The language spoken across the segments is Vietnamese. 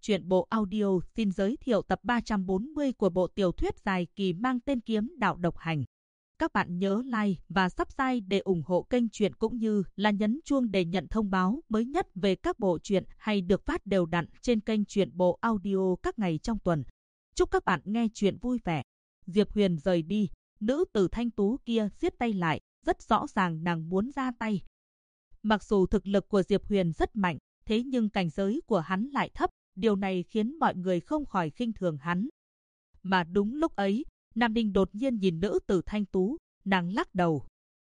Truyện bộ audio xin giới thiệu tập 340 của bộ tiểu thuyết dài kỳ mang tên Kiếm Đạo Độc Hành. Các bạn nhớ like và subscribe để ủng hộ kênh truyện cũng như là nhấn chuông để nhận thông báo mới nhất về các bộ truyện hay được phát đều đặn trên kênh truyện bộ audio các ngày trong tuần. Chúc các bạn nghe truyện vui vẻ. Diệp Huyền rời đi, nữ tử thanh tú kia siết tay lại, rất rõ ràng nàng muốn ra tay. Mặc dù thực lực của Diệp Huyền rất mạnh, thế nhưng cảnh giới của hắn lại thấp, điều này khiến mọi người không khỏi khinh thường hắn. Mà đúng lúc ấy, Nam Ninh đột nhiên nhìn nữ tử thanh tú, nàng lắc đầu.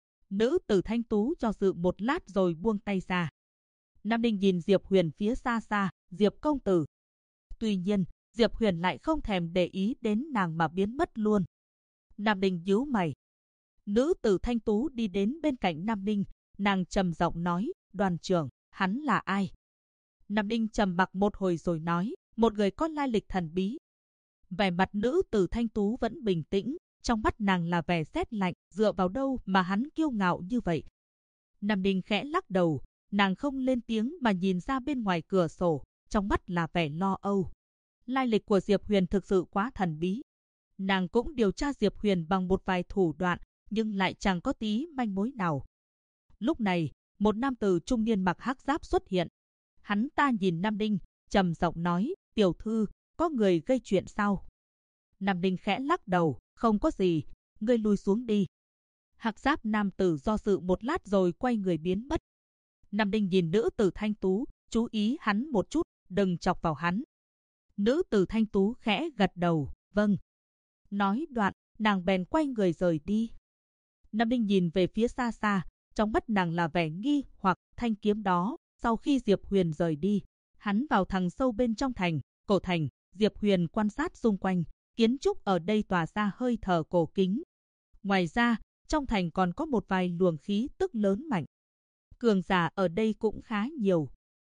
Nữ tử thanh tú cho dự một lát rồi buông tay ra. Nam Ninh nhìn Diệp Huyền phía xa xa, Diệp công tử. Tuy nhiên, Diệp Huyền lại không thèm để ý đến nàng mà biến mất luôn. Nam Ninh nhíu mày. Nữ tử thanh tú đi đến bên cạnh Nam Ninh, nàng trầm giọng nói, đoàn trưởng, hắn là ai? Nam Ninh trầm mặc một hồi rồi nói, một người có lai lịch thần bí. Vẻ mặt nữ tử thanh tú vẫn bình tĩnh, trong mắt nàng là vẻ sét lạnh, dựa vào đâu mà hắn kiêu ngạo như vậy? Nam Ninh khẽ lắc đầu, nàng không lên tiếng mà nhìn ra bên ngoài cửa sổ, trong mắt là vẻ lo âu. Lai lịch của Diệp Huyền thực sự quá thần bí. Nàng cũng điều tra Diệp Huyền bằng một vài thủ đoạn, nhưng lại chẳng có tí manh mối nào. Lúc này, một nam tử trung niên mặc hắc giáp xuất hiện. Hắn ta nhìn Nam Ninh, trầm giọng nói, tiểu thư, có người gây chuyện sao? Nam Ninh khẽ lắc đầu, không có gì, ngươi lui xuống đi. Hắc giáp nam tử do dự một lát rồi quay người biến mất. Nam Ninh nhìn nữ tử thanh tú, chú ý hắn một chút, đừng chọc vào hắn. Nữ tử thanh tú khẽ gật đầu, vâng. Nói đoạn, nàng bèn quay người rời đi. Nam Ninh nhìn về phía xa xa, trong mắt nàng là vẻ nghi hoặc thanh kiếm đó. Sau khi Diệp Huyền rời đi, hắn vào thẳng sâu bên trong thành, cổ thành. Diệp Huyền quan sát xung quanh, kiến trúc ở đây tỏa ra hơi thở cổ kính. Ngoài ra, trong thành còn có một vài luồng khí tức lớn mạnh. Cường giả ở đây cũng khá nhiều.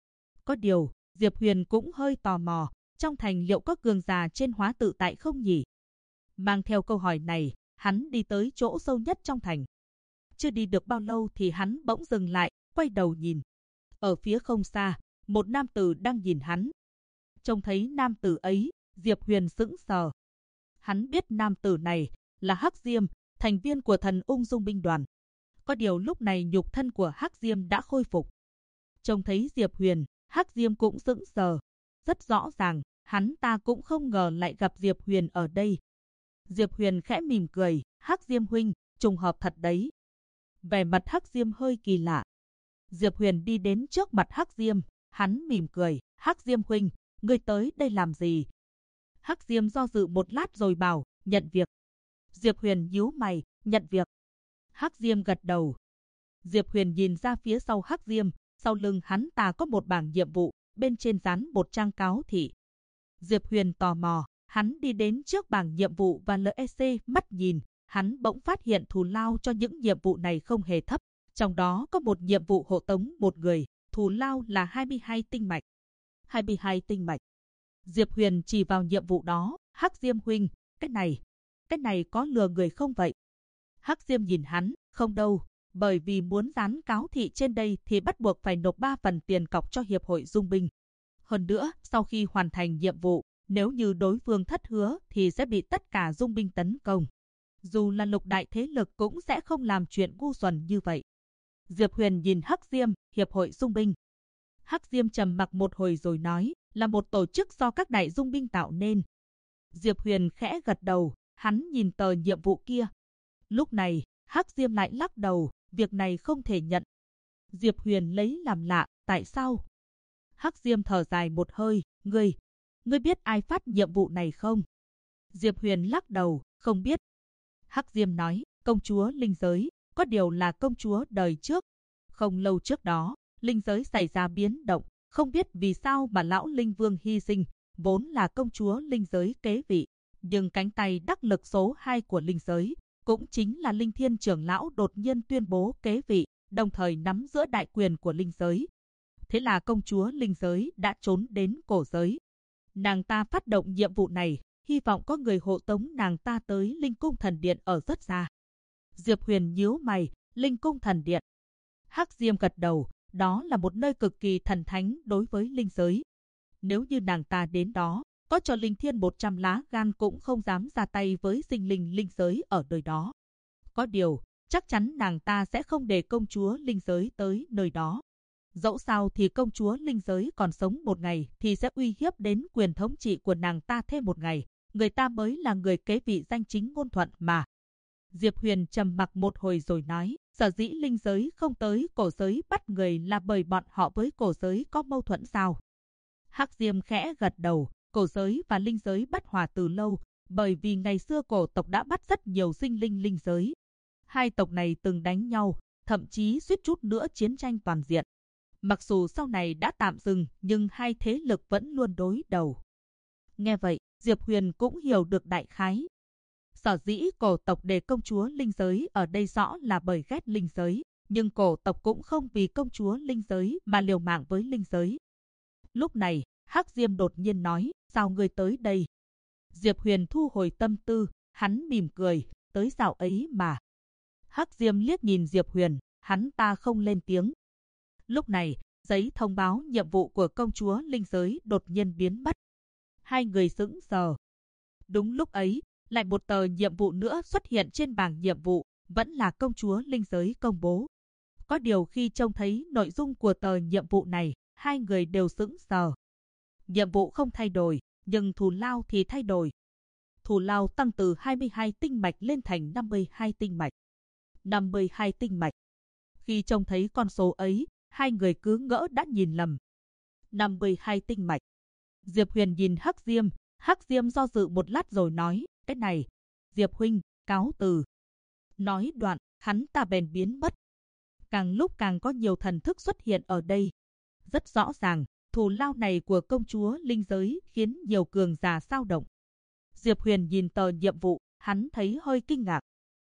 Có điều, Diệp Huyền cũng hơi tò mò, trong thành liệu có cường giả trên hóa tự tại không nhỉ? Mang theo câu hỏi này, hắn đi tới chỗ sâu nhất trong thành. Chưa đi được bao lâu thì hắn bỗng dừng lại, quay đầu nhìn. Ở phía không xa, một nam tử đang nhìn hắn. Trông thấy nam tử ấy, Diệp Huyền sững sờ. Hắn biết nam tử này là Hắc Diêm, thành viên của Thần Ung Dung binh đoàn. Có điều lúc này nhục thân của Hắc Diêm đã khôi phục. Trông thấy Diệp Huyền, Hắc Diêm cũng sững sờ. Rất rõ ràng, hắn ta cũng không ngờ lại gặp Diệp Huyền ở đây. Diệp Huyền khẽ mỉm cười, Hắc Diêm huynh, trùng hợp thật đấy. Vẻ mặt Hắc Diêm hơi kỳ lạ. Diệp Huyền đi đến trước mặt Hắc Diêm, hắn mỉm cười, Hắc Diêm huynh, ngươi tới đây làm gì? Hắc Diêm do dự một lát rồi bảo, nhận việc. Diệp Huyền nhíu mày, nhận việc. Hắc Diêm gật đầu. Diệp Huyền nhìn ra phía sau Hắc Diêm, sau lưng hắn ta có một bảng nhiệm vụ, bên trên dán một trang cáo thị. Diệp Huyền tò mò, hắn đi đến trước bảng nhiệm vụ và LEC mắt nhìn, hắn bỗng phát hiện thù lao cho những nhiệm vụ này không hề thấp. Trong đó có một nhiệm vụ hộ tống một người, thù lao là 22 tinh mạch. 22 tinh mạch. Diệp Huyền chỉ vào nhiệm vụ đó, Hắc Diêm huynh, cái này có lừa người không vậy? Hắc Diêm nhìn hắn, không đâu, bởi vì muốn dán cáo thị trên đây thì bắt buộc phải nộp 3 phần tiền cọc cho Hiệp hội Dung binh. Hơn nữa, sau khi hoàn thành nhiệm vụ, nếu như đối phương thất hứa thì sẽ bị tất cả Dung binh tấn công. Dù là lục đại thế lực cũng sẽ không làm chuyện ngu xuẩn như vậy. Diệp Huyền nhìn Hắc Diêm, Hiệp hội Dung binh. Hắc Diêm trầm mặc một hồi rồi nói, là một tổ chức do các đại dung binh tạo nên. Diệp Huyền khẽ gật đầu, hắn nhìn tờ nhiệm vụ kia. Lúc này, Hắc Diêm lại lắc đầu, việc này không thể nhận. Diệp Huyền lấy làm lạ, tại sao? Hắc Diêm thở dài một hơi, ngươi biết ai phát nhiệm vụ này không? Diệp Huyền lắc đầu, không biết. Hắc Diêm nói, công chúa linh giới. Có điều là công chúa đời trước. Không lâu trước đó, linh giới xảy ra biến động, không biết vì sao mà lão linh vương hy sinh, vốn là công chúa linh giới kế vị. Nhưng cánh tay đắc lực số 2 của linh giới, cũng chính là Linh Thiên trưởng lão đột nhiên tuyên bố kế vị, đồng thời nắm giữ đại quyền của linh giới. Thế là công chúa linh giới đã trốn đến cổ giới. Nàng ta phát động nhiệm vụ này, hy vọng có người hộ tống nàng ta tới Linh Cung Thần Điện ở rất xa. Diệp Huyền nhíu mày, Linh Cung Thần Điện. Hắc Diêm gật đầu, đó là một nơi cực kỳ thần thánh đối với linh giới. Nếu như nàng ta đến đó, có cho Linh Thiên 100 lá gan cũng không dám ra tay với sinh linh linh giới ở nơi đó. Có điều, chắc chắn nàng ta sẽ không để công chúa linh giới tới nơi đó. Dẫu sao thì công chúa linh giới còn sống một ngày thì sẽ uy hiếp đến quyền thống trị của nàng ta thêm một ngày. Người ta mới là người kế vị danh chính ngôn thuận mà. Diệp Huyền trầm mặc một hồi rồi nói, sở dĩ linh giới không tới cổ giới bắt người là bởi bọn họ với cổ giới có mâu thuẫn sao? Hắc Diêm khẽ gật đầu, cổ giới và linh giới bất hòa từ lâu, bởi vì ngày xưa cổ tộc đã bắt rất nhiều sinh linh linh giới. Hai tộc này từng đánh nhau, thậm chí suýt chút nữa chiến tranh toàn diện. Mặc dù sau này đã tạm dừng, nhưng hai thế lực vẫn luôn đối đầu. Nghe vậy, Diệp Huyền cũng hiểu được đại khái. Sở dĩ cổ tộc để công chúa linh giới ở đây rõ là bởi ghét linh giới, nhưng cổ tộc cũng không vì công chúa linh giới mà liều mạng với linh giới. Lúc này, Hắc Diêm đột nhiên nói, sao ngươi tới đây? Diệp Huyền thu hồi tâm tư, hắn mỉm cười, tới dạo ấy mà. Hắc Diêm liếc nhìn Diệp Huyền, hắn ta không lên tiếng. Lúc này, giấy thông báo nhiệm vụ của công chúa linh giới đột nhiên biến mất. Hai người sững sờ. Đúng lúc ấy, lại một tờ nhiệm vụ nữa xuất hiện trên bảng nhiệm vụ, vẫn là công chúa linh giới công bố. Có điều khi trông thấy nội dung của tờ nhiệm vụ này, hai người đều sững sờ. Nhiệm vụ không thay đổi, nhưng thù lao thì thay đổi. Thù lao tăng từ 22 tinh mạch lên thành 52 tinh mạch. 52 tinh mạch. Khi trông thấy con số ấy, hai người cứ ngỡ đã nhìn lầm. 52 tinh mạch. Diệp Huyền nhìn Hắc Diêm do dự một lát rồi nói, cái này, Diệp huynh, cáo từ. Nói đoạn, hắn ta bèn biến mất. Càng lúc càng có nhiều thần thức xuất hiện ở đây. Rất rõ ràng, thù lao này của công chúa linh giới khiến nhiều cường giả xao động. Diệp Huyền nhìn tờ nhiệm vụ, hắn thấy hơi kinh ngạc.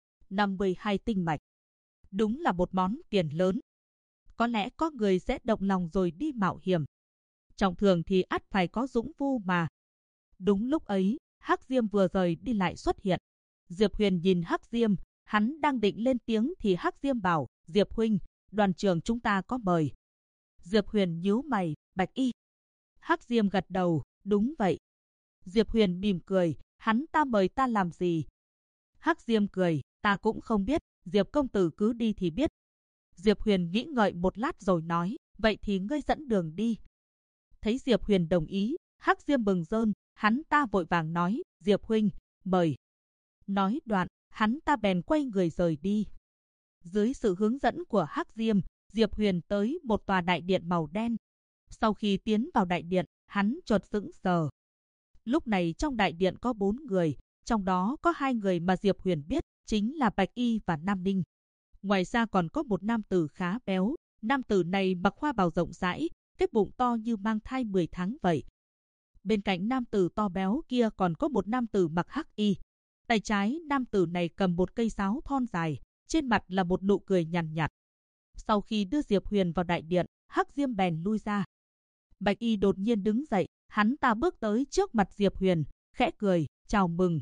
52 tinh mạch. Đúng là một món tiền lớn. Có lẽ có người sẽ động lòng rồi đi mạo hiểm. Trọng thường thì ắt phải có dũng phu mà. Đúng lúc ấy, Hắc Diêm vừa rời đi lại xuất hiện. Diệp Huyền nhìn Hắc Diêm, hắn đang định lên tiếng thì Hắc Diêm bảo, Diệp huynh, đoàn trưởng chúng ta có mời. Diệp Huyền nhíu mày, Bạch Y. Hắc Diêm gật đầu, đúng vậy. Diệp Huyền mỉm cười, hắn ta mời ta làm gì? Hắc Diêm cười, ta cũng không biết, Diệp công tử cứ đi thì biết. Diệp Huyền nghĩ ngợi một lát rồi nói, vậy thì ngươi dẫn đường đi. Thấy Diệp Huyền đồng ý, Hắc Diêm bừng rơn, hắn ta vội vàng nói, Diệp huynh, mời. Nói đoạn, hắn ta bèn quay người rời đi. Dưới sự hướng dẫn của Hắc Diêm, Diệp Huyền tới một tòa đại điện màu đen. Sau khi tiến vào đại điện, hắn chợt sững sờ. Lúc này trong đại điện có 4 người, trong đó có 2 người mà Diệp Huyền biết, chính là Bạch Y và Nam Ninh. Ngoài ra còn có một nam tử khá béo, nam tử này mặc hoa bào rộng rãi, cái bụng to như mang thai 10 tháng vậy. Bên cạnh nam tử to béo kia còn có một nam tử mặc hắc y. Tay trái nam tử này cầm một cây sáo thon dài, trên mặt là một nụ cười nhàn nhạt. Sau khi đưa Diệp Huyền vào đại điện, Hắc Diêm bèn lui ra. Bạch Y đột nhiên đứng dậy, hắn ta bước tới trước mặt Diệp Huyền, khẽ cười, chào mừng.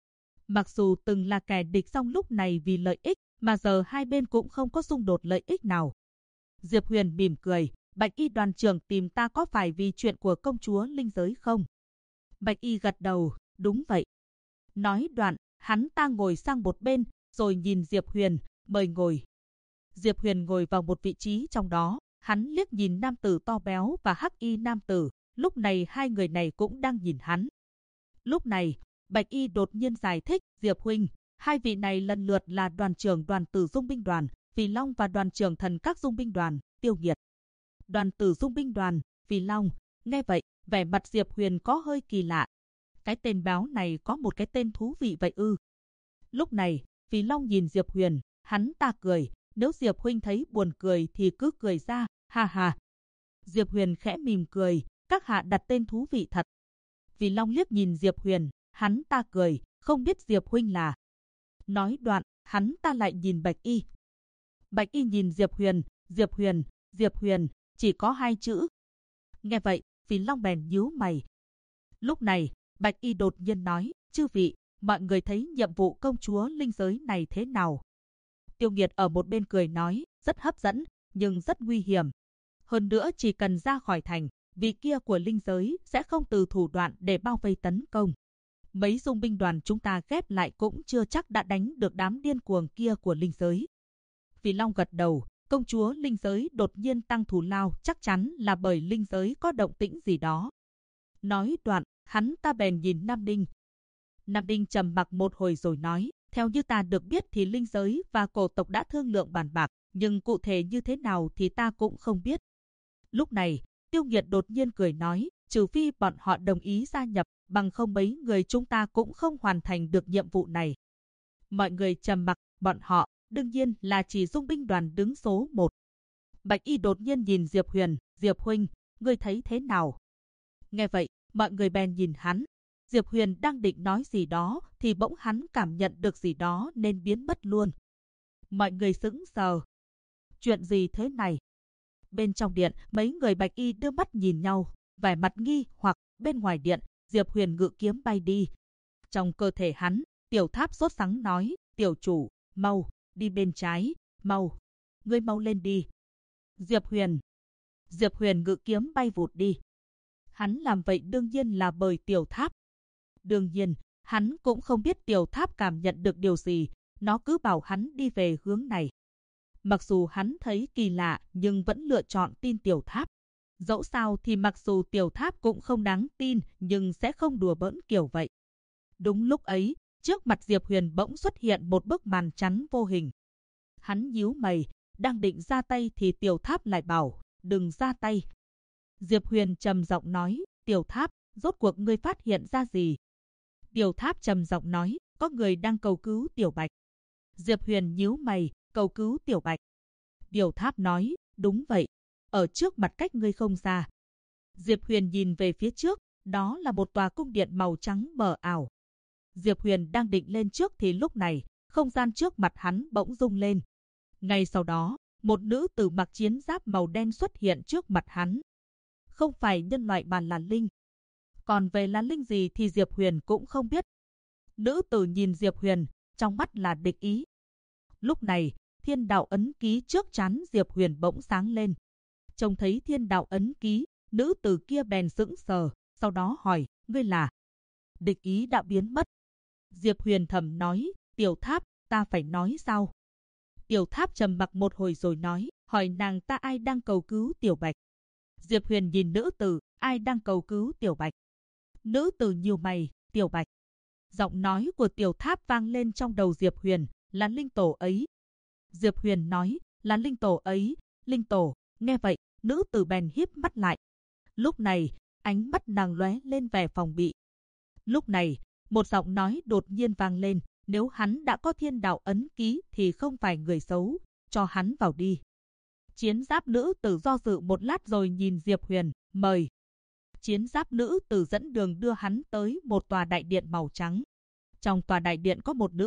Mặc dù từng là kẻ địch song lúc này vì lợi ích, mà giờ hai bên cũng không có xung đột lợi ích nào. Diệp Huyền mỉm cười, Bạch Y đoàn trưởng tìm ta có phải vì chuyện của công chúa linh giới không? Bạch Y gật đầu, đúng vậy. Nói đoạn, hắn ta ngồi sang một bên, rồi nhìn Diệp Huyền, mời ngồi. Diệp Huyền ngồi vào một vị trí trong đó, hắn liếc nhìn nam tử to béo và hắc y nam tử, lúc này hai người này cũng đang nhìn hắn. Lúc này, Bạch Y đột nhiên giải thích, Diệp huynh, hai vị này lần lượt là đoàn trưởng đoàn tử dung binh đoàn, Vì Long và đoàn trưởng thần các dung binh đoàn, Tiêu Nghiệt. Đoàn tử dung binh đoàn, Vì Long, nghe vậy, vẻ mặt Diệp Huyền có hơi kỳ lạ. Cái tên béo này có một cái tên thú vị vậy ư? Lúc này, Vì Long nhìn Diệp Huyền, hắn ta cười, nếu Diệp huynh thấy buồn cười thì cứ cười ra, ha ha. Diệp Huyền khẽ mỉm cười, các hạ đặt tên thú vị thật. Vì Long liếc nhìn Diệp Huyền, hắn ta cười, không biết Diệp huynh là. Nói đoạn, hắn ta lại nhìn Bạch Y. Bạch Y nhìn Diệp Huyền, Diệp Huyền, chỉ có 2 chữ. Nghe vậy, Vì Long bèn nhíu mày. Lúc này, Bạch Y đột nhiên nói, chư vị, mọi người thấy nhiệm vụ công chúa linh giới này thế nào? Tiêu Nghiệt ở một bên cười nói, rất hấp dẫn, nhưng rất nguy hiểm. Hơn nữa chỉ cần ra khỏi thành, vị kia của linh giới sẽ không từ thủ đoạn để bao vây tấn công. Mấy dung binh đoàn chúng ta ghép lại cũng chưa chắc đã đánh được đám điên cuồng kia của linh giới. Vì Long gật đầu, công chúa linh giới đột nhiên tăng thù lao chắc chắn là bởi linh giới có động tĩnh gì đó. Nói đoạn, hắn ta bèn nhìn Nam Đinh. Nam Đinh trầm mặc một hồi rồi nói, theo như ta được biết thì linh giới và cổ tộc đã thương lượng bàn bạc, nhưng cụ thể như thế nào thì ta cũng không biết. Lúc này, Tiêu Nghiệt đột nhiên cười nói, trừ phi bọn họ đồng ý gia nhập, bằng không mấy người chúng ta cũng không hoàn thành được nhiệm vụ này. Mọi người trầm mặc, bọn họ, đương nhiên là chỉ dung binh đoàn đứng số 1. Bạch Y đột nhiên nhìn Diệp Huyền, Diệp huynh, ngươi thấy thế nào? Nghe vậy, mọi người bèn nhìn hắn. Diệp Huyền đang định nói gì đó thì bỗng hắn cảm nhận được gì đó nên biến mất luôn. Mọi người sững sờ. Chuyện gì thế này? Bên trong điện, mấy người Bạch Y đưa mắt nhìn nhau, vẻ mặt nghi hoặc. Bên ngoài điện, Diệp Huyền ngự kiếm bay đi. Trong cơ thể hắn, Tiểu Tháp sốt sắng nói, tiểu chủ, mau, đi bên trái, mau, ngươi mau lên đi. Diệp Huyền ngự kiếm bay vụt đi. Hắn làm vậy đương nhiên là bởi Tiểu Tháp. Đương nhiên, hắn cũng không biết Tiểu Tháp cảm nhận được điều gì, nó cứ bảo hắn đi về hướng này. Mặc dù hắn thấy kỳ lạ nhưng vẫn lựa chọn tin Tiểu Tháp. Dẫu sao thì mặc dù Tiểu Tháp cũng không đáng tin nhưng sẽ không đùa bỡn kiểu vậy. Đúng lúc ấy, trước mặt Diệp Huyền bỗng xuất hiện một bức màn chắn vô hình. Hắn nhíu mày, đang định ra tay thì Tiểu Tháp lại bảo, đừng ra tay. Diệp Huyền trầm giọng nói, Tiểu Tháp, rốt cuộc ngươi phát hiện ra gì? Tiểu Tháp trầm giọng nói, có người đang cầu cứu Tiểu Bạch. Diệp Huyền nhíu mày, cầu cứu Tiểu Bạch. Tiểu Tháp nói, đúng vậy, ở trước mặt cách ngươi không xa. Diệp Huyền nhìn về phía trước, đó là một tòa cung điện màu trắng mờ ảo. Diệp Huyền đang định lên trước thì lúc này, không gian trước mặt hắn bỗng rung lên. Ngay sau đó, một nữ tử mặc chiến giáp màu đen xuất hiện trước mặt hắn. Không phải nhân loại mà là linh. Còn về là linh gì thì Diệp Huyền cũng không biết. Nữ tử nhìn Diệp Huyền, trong mắt là địch ý. Lúc này, thiên đạo ấn ký trước trán Diệp Huyền bỗng sáng lên. Trông thấy thiên đạo ấn ký, nữ tử kia bèn sững sờ, sau đó hỏi, ngươi là? Địch ý đã biến mất. Diệp Huyền thầm nói, Tiểu Tháp, ta phải nói sao? Tiểu Tháp trầm mặc một hồi rồi nói, hỏi nàng ta ai đang cầu cứu Tiểu Bạch. Diệp Huyền nhìn nữ tử, ai đang cầu cứu Tiểu Bạch? Nữ tử nhíu mày, Tiểu Bạch. Giọng nói của Tiểu Tháp vang lên trong đầu Diệp Huyền, là linh tổ ấy. Diệp Huyền nói, là linh tổ ấy, linh tổ. Nghe vậy, nữ tử bèn híp mắt lại. Lúc này, ánh mắt nàng lóe lên vẻ phòng bị. Lúc này, một giọng nói đột nhiên vang lên, nếu hắn đã có thiên đạo ấn ký thì không phải người xấu, cho hắn vào đi. Chiến giáp nữ tử do dự một lát rồi nhìn Diệp Huyền, mời. Chiến giáp nữ tử dẫn đường đưa hắn tới một tòa đại điện màu trắng. Trong tòa đại điện có một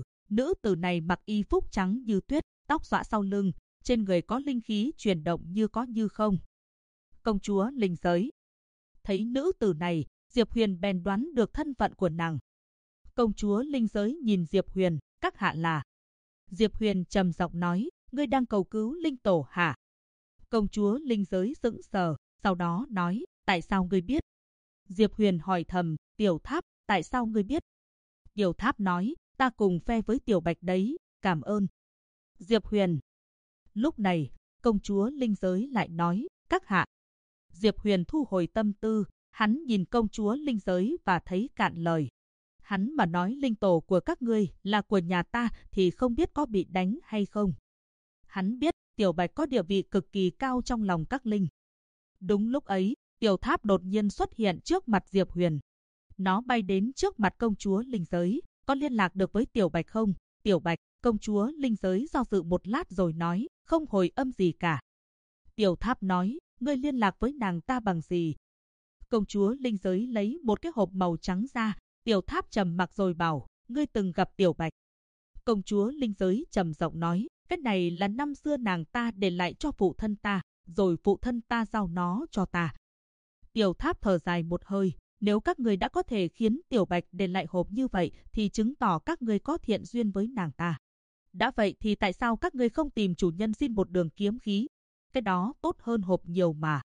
nữ tử này mặc y phục trắng như tuyết, tóc xõa sau lưng, trên người có linh khí chuyển động như có như không. Công chúa linh giới. Thấy nữ tử này, Diệp Huyền bèn đoán được thân phận của nàng. Công chúa linh giới nhìn Diệp Huyền, các hạ là. Diệp Huyền trầm giọng nói, ngươi đang cầu cứu linh tổ hả? Công chúa linh giới sững sờ, sau đó nói, tại sao ngươi biết? Diệp Huyền hỏi thầm, Tiểu Tháp, tại sao ngươi biết? Tiểu Tháp nói, ta cùng phe với Tiểu Bạch đấy, cảm ơn. Diệp Huyền. Lúc này, công chúa linh giới lại nói, các hạ. Diệp Huyền thu hồi tâm tư, hắn nhìn công chúa linh giới và thấy cạn lời. Hắn mà nói linh tổ của các ngươi là của nhà ta thì không biết có bị đánh hay không. Hắn biết Tiểu Bạch có địa vị cực kỳ cao trong lòng các linh. Đúng lúc ấy, Tiểu Tháp đột nhiên xuất hiện trước mặt Diệp Huyền. Nó bay đến trước mặt công chúa linh giới, có liên lạc được với Tiểu Bạch không? Tiểu Bạch, công chúa linh giới do dự một lát rồi nói, không hồi âm gì cả. Tiểu Tháp nói, ngươi liên lạc với nàng ta bằng gì? Công chúa linh giới lấy một cái hộp màu trắng ra. Tiểu Tháp trầm mặc rồi bảo, ngươi từng gặp Tiểu Bạch. Công chúa linh giới trầm giọng nói, cái này là năm xưa nàng ta để lại cho phụ thân ta, rồi phụ thân ta giao nó cho ta. Tiểu Tháp thở dài một hơi, nếu các ngươi đã có thể khiến Tiểu Bạch để lại hộp như vậy thì chứng tỏ các ngươi có thiện duyên với nàng ta. Đã vậy thì tại sao các ngươi không tìm chủ nhân xin một đường kiếm khí? Cái đó tốt hơn hộp nhiều mà.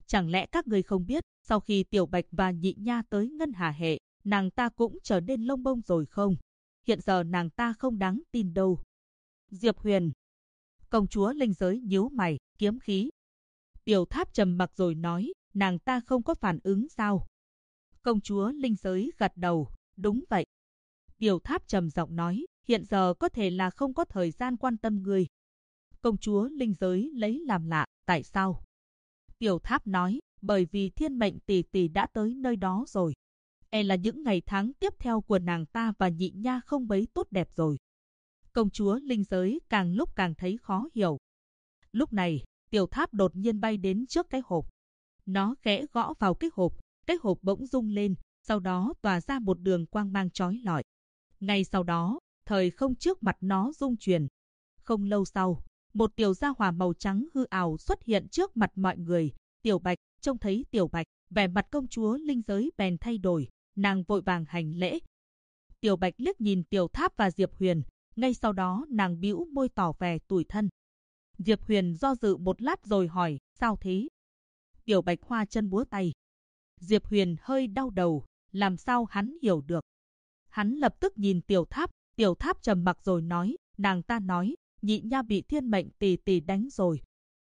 Chẳng lẽ các ngươi không biết, sau khi Tiểu Bạch và Nhị Nha tới Ngân Hà hệ, nàng ta cũng trở nên lông bông rồi không? Hiện giờ nàng ta không đáng tin đâu. Diệp Huyền. Công chúa linh giới nhíu mày, kiếm khí. Tiểu Tháp trầm mặc rồi nói, nàng ta không có phản ứng sao? Công chúa linh giới gật đầu, đúng vậy. Tiểu Tháp trầm giọng nói, hiện giờ có thể là không có thời gian quan tâm người. Công chúa linh giới lấy làm lạ, tại sao? Tiểu Tháp nói, bởi vì thiên mệnh tỷ tỷ đã tới nơi đó rồi. Là những ngày tháng tiếp theo của nàng ta và Nhị Nha không mấy tốt đẹp rồi. Công chúa linh giới càng lúc càng thấy khó hiểu. Lúc này, Tiểu Tháp đột nhiên bay đến trước cái hộp. Nó khẽ gõ vào cái hộp bỗng rung lên, sau đó tỏa ra một đường quang mang chói lọi. Ngay sau đó, thời không trước mặt nó rung chuyển. Không lâu sau, một tiểu gia hỏa màu trắng hư ảo xuất hiện trước mặt mọi người. Tiểu Bạch. Trông thấy Tiểu Bạch, vẻ mặt công chúa linh giới bèn thay đổi, nàng vội vàng hành lễ. Tiểu Bạch liếc nhìn Tiểu Tháp và Diệp Huyền, ngay sau đó nàng bĩu môi tỏ vẻ tủi thân. Diệp Huyền do dự một lát rồi hỏi, sao thế? Tiểu Bạch hoa chân múa tay. Diệp Huyền hơi đau đầu, làm sao hắn hiểu được? Hắn lập tức nhìn Tiểu Tháp trầm mặc rồi nói, nàng ta nói, Nhị Nha bị thiên mệnh tỷ tỷ đánh rồi.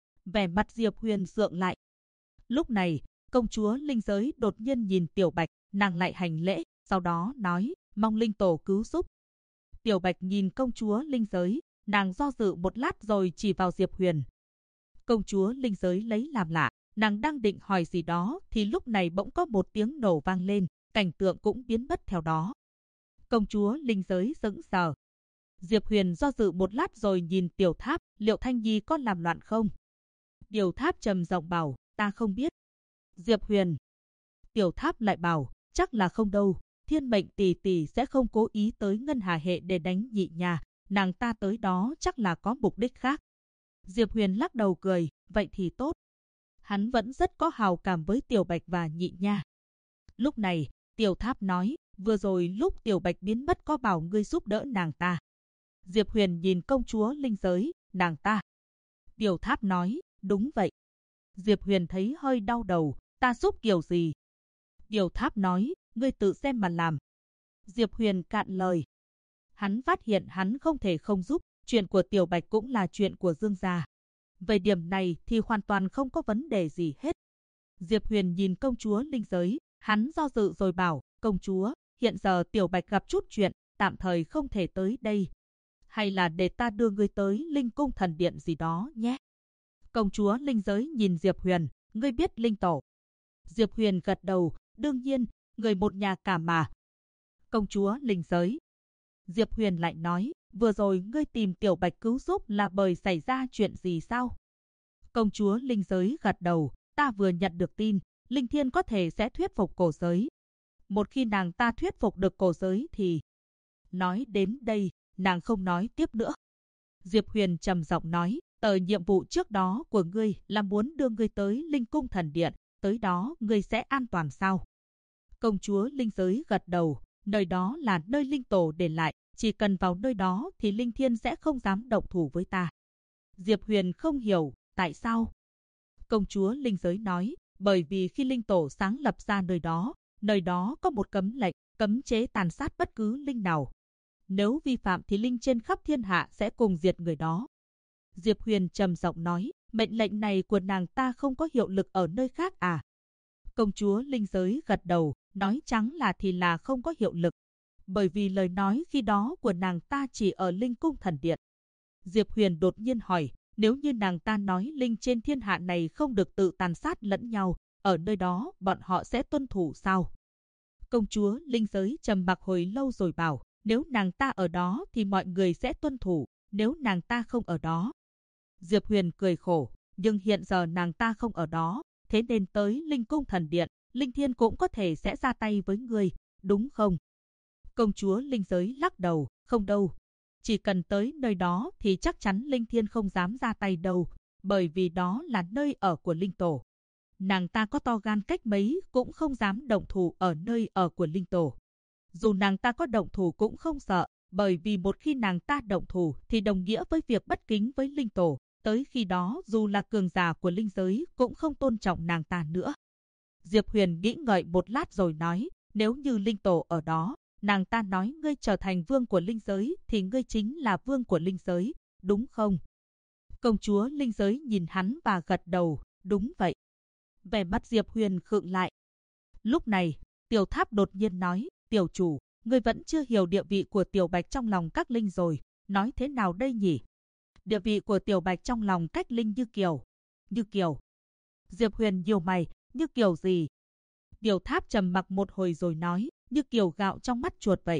Vẻ mặt Diệp Huyền sượng lại. Lúc này, công chúa linh giới đột nhiên nhìn Tiểu Bạch, nàng lại hành lễ, sau đó nói, mong linh tổ cứu giúp. Tiểu Bạch nhìn công chúa linh giới, nàng do dự một lát rồi chỉ vào Diệp Huyền. Công chúa linh giới lấy làm lạ, nàng đang định hỏi gì đó thì lúc này bỗng có một tiếng nổ vang lên, cảnh tượng cũng biến mất theo đó. Công chúa linh giới sững sờ. Diệp Huyền do dự một lát rồi nhìn Tiểu Tháp, liệu Thanh Nhi có làm loạn không? Tiểu Tháp trầm giọng bảo, ta không biết. Diệp Huyền. Tiểu Tháp lại bảo, chắc là không đâu, thiên mệnh tỷ tỷ sẽ không cố ý tới Ngân Hà hệ để đánh Nhị Nha, nàng ta tới đó chắc là có mục đích khác. Diệp Huyền lắc đầu cười, vậy thì tốt. Hắn vẫn rất có hào cảm với Tiểu Bạch và Nhị Nha. Lúc này, Tiểu Tháp nói, vừa rồi lúc Tiểu Bạch biến mất có bảo ngươi giúp đỡ nàng ta. Diệp Huyền nhìn công chúa linh giới, nàng ta. Tiểu Tháp nói, đúng vậy. Diệp Huyền thấy hơi đau đầu, ta giúp kiểu gì? Tiểu Tháp nói, ngươi tự xem mà làm. Diệp Huyền cạn lời. Hắn phát hiện hắn không thể không giúp, chuyện của Tiểu Bạch cũng là chuyện của Dương gia. Về điểm này thì hoàn toàn không có vấn đề gì hết. Diệp Huyền nhìn công chúa linh giới, hắn do dự rồi bảo, công chúa, hiện giờ Tiểu Bạch gặp chút chuyện, tạm thời không thể tới đây. Hay là để ta đưa ngươi tới Linh Cung Thần Điện gì đó nhé. Công chúa linh giới nhìn Diệp Huyền, ngươi biết linh tổ. Diệp Huyền gật đầu, đương nhiên, người một nhà cả mà. Công chúa linh giới. Diệp Huyền lại nói, vừa rồi ngươi tìm Tiểu Bạch cứu giúp là bởi xảy ra chuyện gì sao? Công chúa linh giới gật đầu, ta vừa nhận được tin, Linh Thiên có thể sẽ thuyết phục cổ giới. Một khi nàng ta thuyết phục được cổ giới thì... Nói đến đây, nàng không nói tiếp nữa. Diệp Huyền trầm giọng nói, nhiệm vụ trước đó của ngươi là muốn đưa ngươi tới Linh Cung Thần Điện, tới đó ngươi sẽ an toàn sao? Công chúa linh giới gật đầu, nơi đó là nơi linh tổ để lại, chỉ cần vào nơi đó thì Linh Thiên sẽ không dám động thủ với ta. Diệp Huyền không hiểu, tại sao? Công chúa linh giới nói, bởi vì khi linh tổ sáng lập ra nơi đó có một cấm lệnh, cấm chế tàn sát bất cứ linh nào. Nếu vi phạm thì linh trên khắp thiên hạ sẽ cùng diệt người đó. Diệp Huyền trầm giọng nói, mệnh lệnh này của nàng ta không có hiệu lực ở nơi khác à? Công chúa linh giới gật đầu, nói trắng là thì là không có hiệu lực. Bởi vì lời nói khi đó của nàng ta chỉ ở Linh Cung Thần Điện. Diệp Huyền đột nhiên hỏi, nếu như nàng ta nói linh trên thiên hạ này không được tự tàn sát lẫn nhau, ở nơi đó bọn họ sẽ tuân thủ sao? Công chúa linh giới trầm mặc hồi lâu rồi bảo, nếu nàng ta ở đó thì mọi người sẽ tuân thủ, nếu nàng ta không ở đó. Diệp Huyền cười khổ, nhưng hiện giờ nàng ta không ở đó, thế nên tới Linh Cung Thần Điện, Linh Thiên cũng có thể sẽ ra tay với người, đúng không? Công chúa linh giới lắc đầu, không đâu. Chỉ cần tới nơi đó thì chắc chắn Linh Thiên không dám ra tay đâu, bởi vì đó là nơi ở của linh tổ. Nàng ta có to gan cách mấy cũng không dám động thủ ở nơi ở của linh tổ. Dù nàng ta có động thủ cũng không sợ, bởi vì một khi nàng ta động thủ thì đồng nghĩa với việc bất kính với linh tổ, Tới khi đó dù là cường giả của linh giới cũng không tôn trọng nàng ta nữa. Diệp Huyền nghĩ ngợi một lát rồi nói, nếu như linh tổ ở đó, nàng ta nói ngươi trở thành vương của linh giới thì ngươi chính là vương của linh giới, đúng không? Công chúa linh giới nhìn hắn và gật đầu, đúng vậy. Vẻ mặt Diệp Huyền khựng lại. Lúc này, Tiểu Tháp đột nhiên nói, tiểu chủ, ngươi vẫn chưa hiểu địa vị của Tiểu Bạch trong lòng các linh rồi, nói thế nào đây nhỉ? Địa vị của Tiểu Bạch trong lòng các linh như kiểu. Như kiểu. Diệp Huyền nhíu mày, như kiểu gì? Tiểu Tháp trầm mặc một hồi rồi nói, như kiểu gạo trong mắt chuột vậy.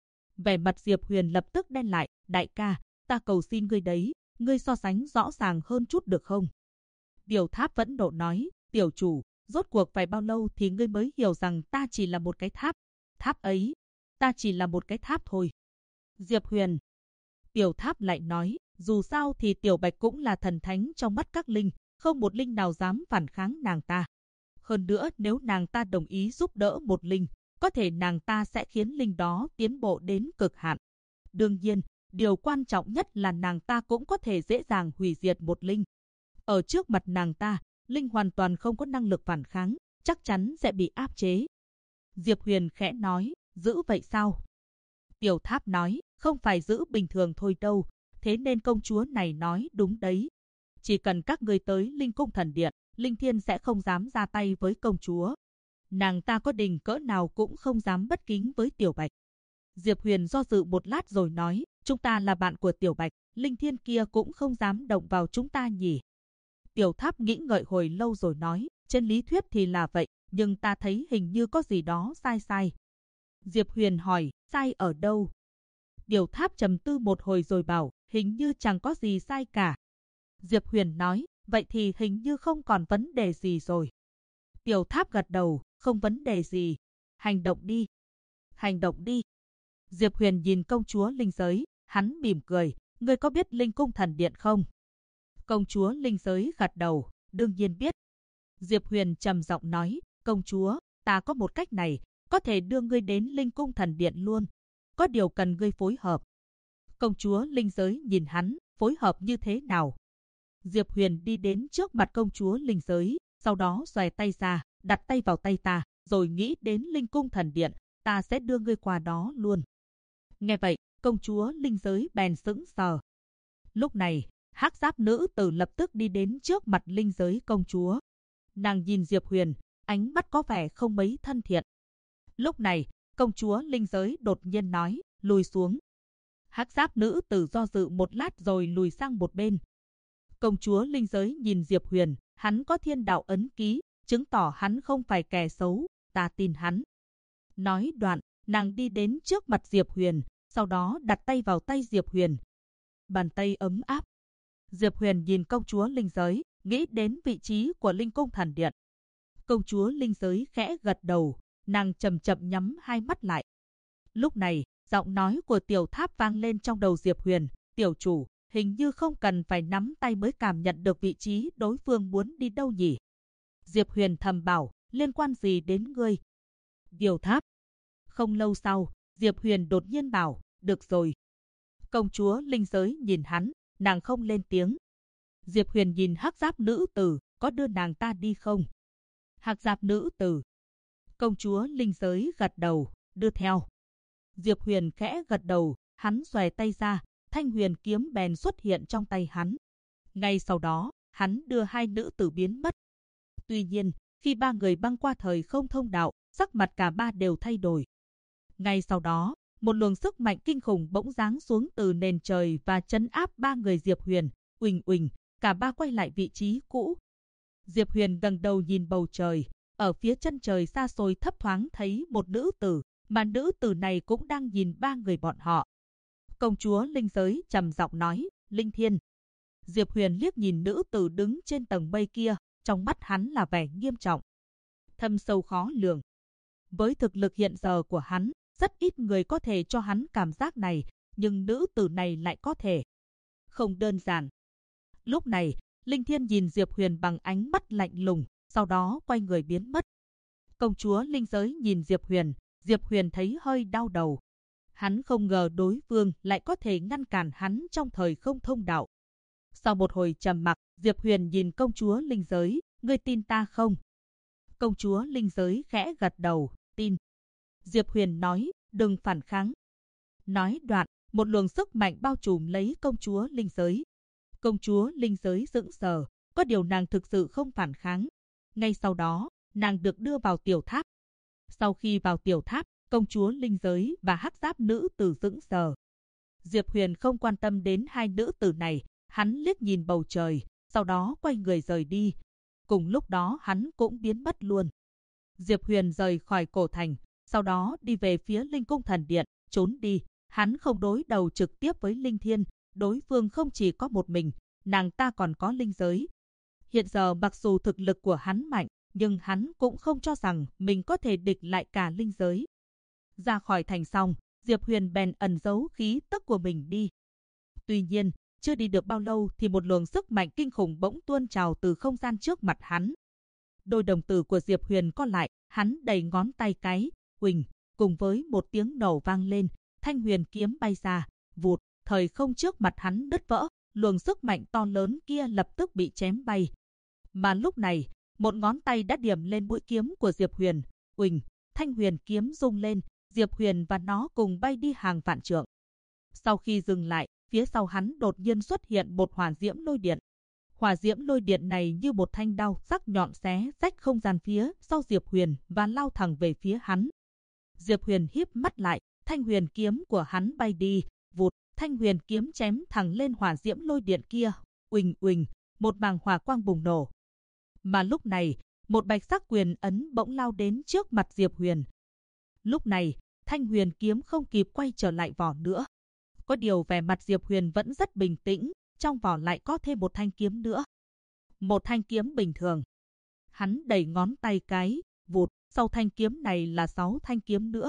Vẻ mặt Diệp Huyền lập tức đen lại, đại ca, ta cầu xin ngươi đấy, ngươi so sánh rõ ràng hơn chút được không? Tiểu Tháp vẫn nộ nói, tiểu chủ, rốt cuộc phải bao lâu thì ngươi mới hiểu rằng ta chỉ là một cái tháp. Tháp ấy, ta chỉ là một cái tháp thôi. Diệp Huyền. Tiểu Tháp lại nói, dù sao thì Tiểu Bạch cũng là thần thánh trong mắt các linh, không một linh nào dám phản kháng nàng ta. Hơn nữa nếu nàng ta đồng ý giúp đỡ một linh, có thể nàng ta sẽ khiến linh đó tiến bộ đến cực hạn. Đương nhiên, điều quan trọng nhất là nàng ta cũng có thể dễ dàng hủy diệt một linh. Ở trước mặt nàng ta, linh hoàn toàn không có năng lực phản kháng, chắc chắn sẽ bị áp chế. Diệp Huyền khẽ nói, giữ vậy sao? Tiểu Tháp nói, không phải giữ bình thường thôi đâu, thế nên công chúa này nói đúng đấy. Chỉ cần các ngươi tới Linh Cung Thần Điện, Linh Thiên sẽ không dám ra tay với công chúa. Nàng ta có đình cỡ nào cũng không dám bất kính với Tiểu Bạch. Diệp Huyền do dự một lát rồi nói, chúng ta là bạn của Tiểu Bạch, Linh Thiên kia cũng không dám động vào chúng ta nhỉ. Tiểu Tháp nghĩ ngợi hồi lâu rồi nói, trên lý thuyết thì là vậy, nhưng ta thấy hình như có gì đó sai sai. Diệp Huyền hỏi, sai ở đâu? Tiểu Tháp trầm tư một hồi rồi bảo, hình như chẳng có gì sai cả. Diệp Huyền nói, vậy thì hình như không còn vấn đề gì rồi. Tiểu Tháp gật đầu, không vấn đề gì. Hành động đi. Hành động đi. Diệp Huyền nhìn công chúa linh giới, hắn mỉm cười, ngươi có biết Linh Cung Thần Điện không? Công chúa linh giới gật đầu, đương nhiên biết. Diệp Huyền trầm giọng nói, công chúa, ta có một cách này, có thể đưa ngươi đến Linh Cung Thần Điện luôn. Có điều cần ngươi phối hợp. Công chúa linh giới nhìn hắn, phối hợp như thế nào? Diệp Huyền đi đến trước mặt công chúa linh giới, sau đó xòe tay ra, đặt tay vào tay ta, rồi nghĩ đến Linh Cung Thần Điện, ta sẽ đưa ngươi qua đó luôn. Nghe vậy, công chúa linh giới bèn sững sờ. Lúc này, hắc giáp nữ tử lập tức đi đến trước mặt linh giới công chúa. Nàng nhìn Diệp Huyền, ánh mắt có vẻ không mấy thân thiện. Lúc này, công chúa linh giới đột nhiên nói, lùi xuống. Hắc giáp nữ tử do dự một lát rồi lùi sang một bên. Công chúa linh giới nhìn Diệp Huyền, hắn có thiên đạo ấn ký, chứng tỏ hắn không phải kẻ xấu, ta tin hắn. Nói đoạn, nàng đi đến trước mặt Diệp Huyền, sau đó đặt tay vào tay Diệp Huyền. Bàn tay ấm áp. Diệp Huyền nhìn công chúa linh giới, nghĩ đến vị trí của Linh Cung Thần Điện. Công chúa linh giới khẽ gật đầu, nàng chậm chậm nhắm hai mắt lại. Lúc này, giọng nói của Tiểu Tháp vang lên trong đầu Diệp Huyền, tiểu chủ, hình như không cần phải nắm tay mới cảm nhận được vị trí đối phương muốn đi đâu nhỉ. Diệp Huyền thầm bảo, liên quan gì đến ngươi? Tiểu Tháp. Không lâu sau, Diệp Huyền đột nhiên bảo, được rồi. Công chúa linh giới nhìn hắn, nàng không lên tiếng. Diệp Huyền nhìn hắc giáp nữ tử, có đưa nàng ta đi không? Hắc giáp nữ tử. Công chúa linh giới gật đầu, đưa theo. Diệp Huyền khẽ gật đầu, hắn xòe tay ra, thanh huyền kiếm bèn xuất hiện trong tay hắn. Ngay sau đó, hắn đưa hai nữ tử biến mất. Tuy nhiên, khi ba người băng qua thời không thông đạo, sắc mặt cả ba đều thay đổi. Ngay sau đó, một luồng sức mạnh kinh khủng bỗng giáng xuống từ nền trời và trấn áp ba người Diệp Huyền. Uỳnh uỳnh, cả ba quay lại vị trí cũ. Diệp Huyền ngẩng đầu nhìn bầu trời, ở phía chân trời xa xôi thấp thoáng thấy một nữ tử, mà nữ tử này cũng đang nhìn ba người bọn họ. Công chúa linh giới trầm giọng nói, Linh Thiên. Diệp Huyền liếc nhìn nữ tử đứng trên tầng mây kia, trong mắt hắn là vẻ nghiêm trọng, thâm sâu khó lường. Với thực lực hiện giờ của hắn, rất ít người có thể cho hắn cảm giác này, nhưng nữ tử này lại có thể. Không đơn giản. Lúc này, Linh Thiên nhìn Diệp Huyền bằng ánh mắt lạnh lùng, sau đó quay người biến mất. Công chúa linh giới nhìn Diệp Huyền thấy hơi đau đầu. Hắn không ngờ đối phương lại có thể ngăn cản hắn trong thời không thông đạo. Sau một hồi trầm mặc, Diệp Huyền nhìn công chúa linh giới, ngươi tin ta không? Công chúa linh giới khẽ gật đầu, tin. Diệp Huyền nói, đừng phản kháng. Nói đoạn, một luồng sức mạnh bao trùm lấy công chúa linh giới. Công chúa linh giới sững sờ, có điều nàng thực sự không phản kháng. Ngay sau đó, nàng được đưa vào tiểu tháp. Sau khi vào tiểu tháp, công chúa linh giới và hắc giáp nữ tử sững sờ. Diệp Huyền không quan tâm đến hai nữ tử này, hắn liếc nhìn bầu trời, sau đó quay người rời đi. Cùng lúc đó hắn cũng biến mất luôn. Diệp Huyền rời khỏi cổ thành, sau đó đi về phía Linh Cung Thần Điện, trốn đi. Hắn không đối đầu trực tiếp với Linh Thiên, đối phương không chỉ có một mình, nàng ta còn có linh giới. Hiện giờ mặc dù thực lực của hắn mạnh, nhưng hắn cũng không cho rằng mình có thể địch lại cả linh giới. Ra khỏi thành xong, Diệp Huyền bèn ẩn giấu khí tức của mình đi. Tuy nhiên, chưa đi được bao lâu thì một luồng sức mạnh kinh khủng bỗng tuôn trào từ không gian trước mặt hắn. Đôi đồng tử của Diệp Huyền co lại, hắn đẩy ngón tay cái, huỳnh, cùng với một tiếng nổ vang lên, thanh huyền kiếm bay ra, vụt, thời không trước mặt hắn đứt vỡ, luồng sức mạnh to lớn kia lập tức bị chém bay. Mà lúc này, một ngón tay đã điểm lên mũi kiếm của Diệp Huyền, huỳnh, thanh huyền kiếm rung lên, Diệp Huyền và nó cùng bay đi hàng vạn trượng. Sau khi dừng lại, phía sau hắn đột nhiên xuất hiện một hỏa diễm lôi điện. Hỏa diễm lôi điện này như một thanh đao sắc nhọn xé rách không gian phía sau Diệp Huyền và lao thẳng về phía hắn. Diệp Huyền híp mắt lại, thanh huyền kiếm của hắn bay đi, vụt, thanh huyền kiếm chém thẳng lên hỏa diễm lôi điện kia, uỳnh uỳnh, một màng hỏa quang bùng nổ. Mà lúc này, một bạch sắc quyền ấn bỗng lao đến trước mặt Diệp Huyền. Lúc này, thanh huyền kiếm không kịp quay trở lại vỏ nữa. Có điều vẻ mặt Diệp Huyền vẫn rất bình tĩnh, trong vỏ lại có thêm một thanh kiếm nữa. Một thanh kiếm bình thường. Hắn đẩy ngón tay cái, vụt, sau thanh kiếm này là 6 thanh kiếm nữa.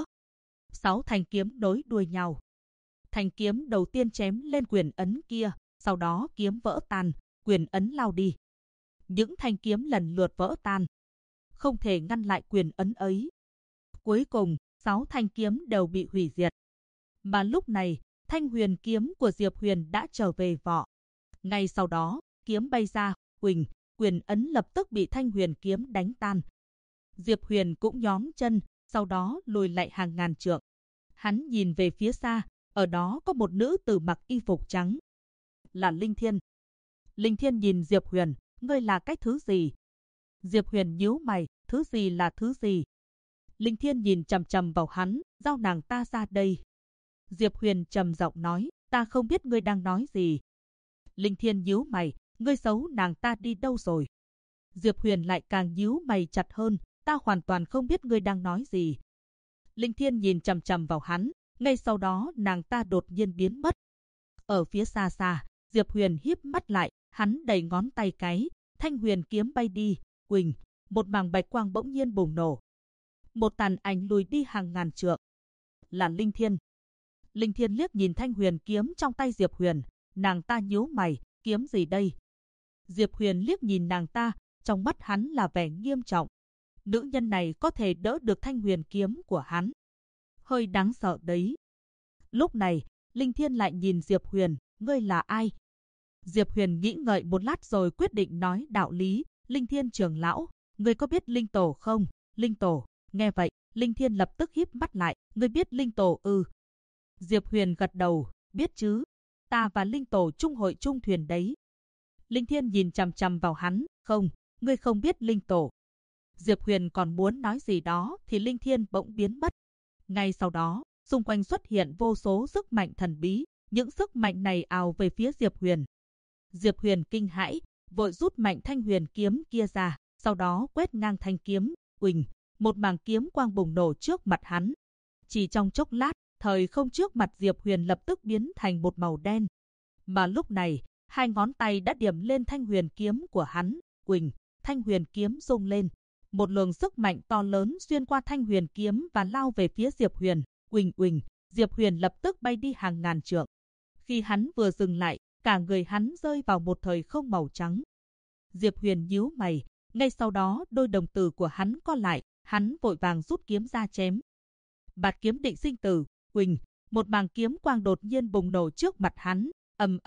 6 thanh kiếm nối đuôi nhau. Thanh kiếm đầu tiên chém lên quyền ấn kia, sau đó kiếm vỡ tan, quyền ấn lao đi. Những thanh kiếm lần lượt vỡ tan. Không thể ngăn lại quyền ấn ấy. Cuối cùng, 6 thanh kiếm đều bị hủy diệt. Mà lúc này, thanh huyền kiếm của Diệp Huyền đã trở về vỏ. Ngay sau đó, kiếm bay ra, huỳnh, quyền ấn lập tức bị thanh huyền kiếm đánh tan. Diệp Huyền cũng nhón chân, sau đó lùi lại hàng ngàn trượng. Hắn nhìn về phía xa, ở đó có một nữ tử mặc y phục trắng. Là Linh Thiên. Linh Thiên nhìn Diệp Huyền, ngươi là cái thứ gì? Diệp Huyền nhíu mày, thứ gì là thứ gì? Linh Thiên nhìn chằm chằm vào hắn, giao nàng ta ra đây. Diệp Huyền trầm giọng nói, ta không biết ngươi đang nói gì. Linh Thiên nhíu mày, ngươi giấu nàng ta đi đâu rồi? Diệp Huyền lại càng nhíu mày chặt hơn, ta hoàn toàn không biết ngươi đang nói gì. Linh Thiên nhìn chằm chằm vào hắn, ngay sau đó nàng ta đột nhiên biến mất. Ở phía xa xa, Diệp Huyền híp mắt lại, hắn đẩy ngón tay cái, thanh huyền kiếm bay đi, huỳnh, một màng bạch quang bỗng nhiên bùng nổ. Một tàn ảnh lùi đi hàng ngàn trượng. Là Linh Thiên. Linh Thiên liếc nhìn thanh huyền kiếm trong tay Diệp Huyền, nàng ta nhíu mày, kiếm gì đây? Diệp Huyền liếc nhìn nàng ta, trong mắt hắn là vẻ nghiêm trọng. Nữ nhân này có thể đỡ được thanh huyền kiếm của hắn. Hơi đáng sợ đấy. Lúc này, Linh Thiên lại nhìn Diệp Huyền, ngươi là ai? Diệp Huyền nghĩ ngợi một lát rồi quyết định nói đạo lý, Linh Thiên trưởng lão, ngươi có biết Linh Tổ không? Linh Tổ, nghe vậy, Linh Thiên lập tức híp mắt lại, ngươi biết Linh Tổ ư? Diệp Huyền gật đầu, biết chứ, ta và Linh Tổ chung hội chung thuyền đấy. Linh Thiên nhìn chằm chằm vào hắn, không, ngươi không biết Linh Tổ. Diệp Huyền còn muốn nói gì đó thì Linh Thiên bỗng biến mất. Ngay sau đó, xung quanh xuất hiện vô số sức mạnh thần bí, những sức mạnh này ào về phía Diệp Huyền. Diệp Huyền kinh hãi, vội rút mạnh thanh huyền kiếm kia ra, sau đó quét ngang thanh kiếm, uỳnh, một mảng kiếm quang bùng nổ trước mặt hắn. Chỉ trong chốc lát, thời không trước mặt Diệp Huyền lập tức biến thành một màu đen. Mà lúc này, hai ngón tay đã điểm lên thanh huyền kiếm của hắn, uỳnh, thanh huyền kiếm rung lên. Một luồng sức mạnh to lớn xuyên qua thanh huyền kiếm và lao về phía Diệp Huyền, uỳnh uỳnh, Diệp Huyền lập tức bay đi hàng ngàn trượng. Khi hắn vừa dừng lại, cả người hắn rơi vào một thời không màu trắng. Diệp Huyền nhíu mày, ngay sau đó đôi đồng tử của hắn co lại, hắn vội vàng rút kiếm ra chém. Bạt kiếm định sinh tử, huỳnh, một màng kiếm quang đột nhiên bùng nổ trước mặt hắn, ầm ầm,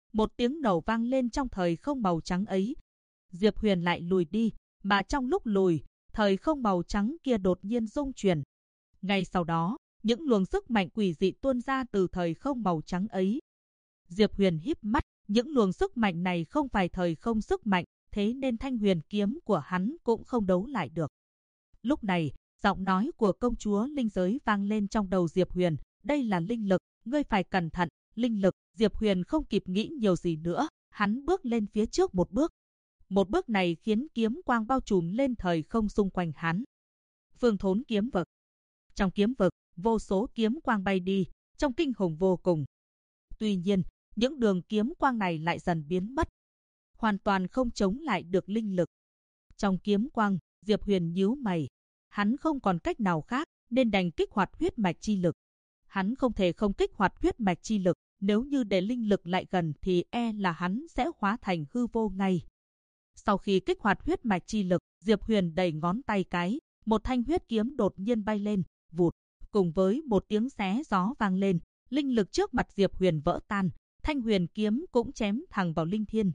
Một tiếng nổ vang lên trong thời không màu trắng ấy. Diệp Huyền lại lùi đi, mà trong lúc lùi, thời không màu trắng kia đột nhiên rung chuyển. Ngay sau đó, những luồng sức mạnh quỷ dị tuôn ra từ thời không màu trắng ấy. Diệp Huyền híp mắt, những luồng sức mạnh này không phải thời không sức mạnh, thế nên thanh huyền kiếm của hắn cũng không đấu lại được. Lúc này, giọng nói của công chúa linh giới vang lên trong đầu Diệp Huyền, đây là linh lực, ngươi phải cẩn thận, linh lực. Diệp Huyền không kịp nghĩ nhiều gì nữa, hắn bước lên phía trước một bước. Một bước này khiến kiếm quang bao trùm lên thời không xung quanh hắn. Phương Thốn kiếm vực. Trong kiếm vực, vô số kiếm quang bay đi, trông kinh khủng vô cùng. Tuy nhiên, những đường kiếm quang này lại dần biến mất, hoàn toàn không chống lại được linh lực. Trong kiếm quang, Diệp Huyền nhíu mày, hắn không còn cách nào khác nên đành kích hoạt huyết mạch chi lực. Hắn không thể không kích hoạt huyết mạch chi lực, nếu như để linh lực lại gần thì là hắn sẽ hóa thành hư vô ngay. Sau khi kích hoạt huyết mạch chi lực, Diệp Huyền đẩy ngón tay cái, một thanh huyết kiếm đột nhiên bay lên, vụt, cùng với một tiếng xé gió vang lên, linh lực trước mặt Diệp Huyền vỡ tan, thanh huyền kiếm cũng chém thẳng vào Linh Thiên.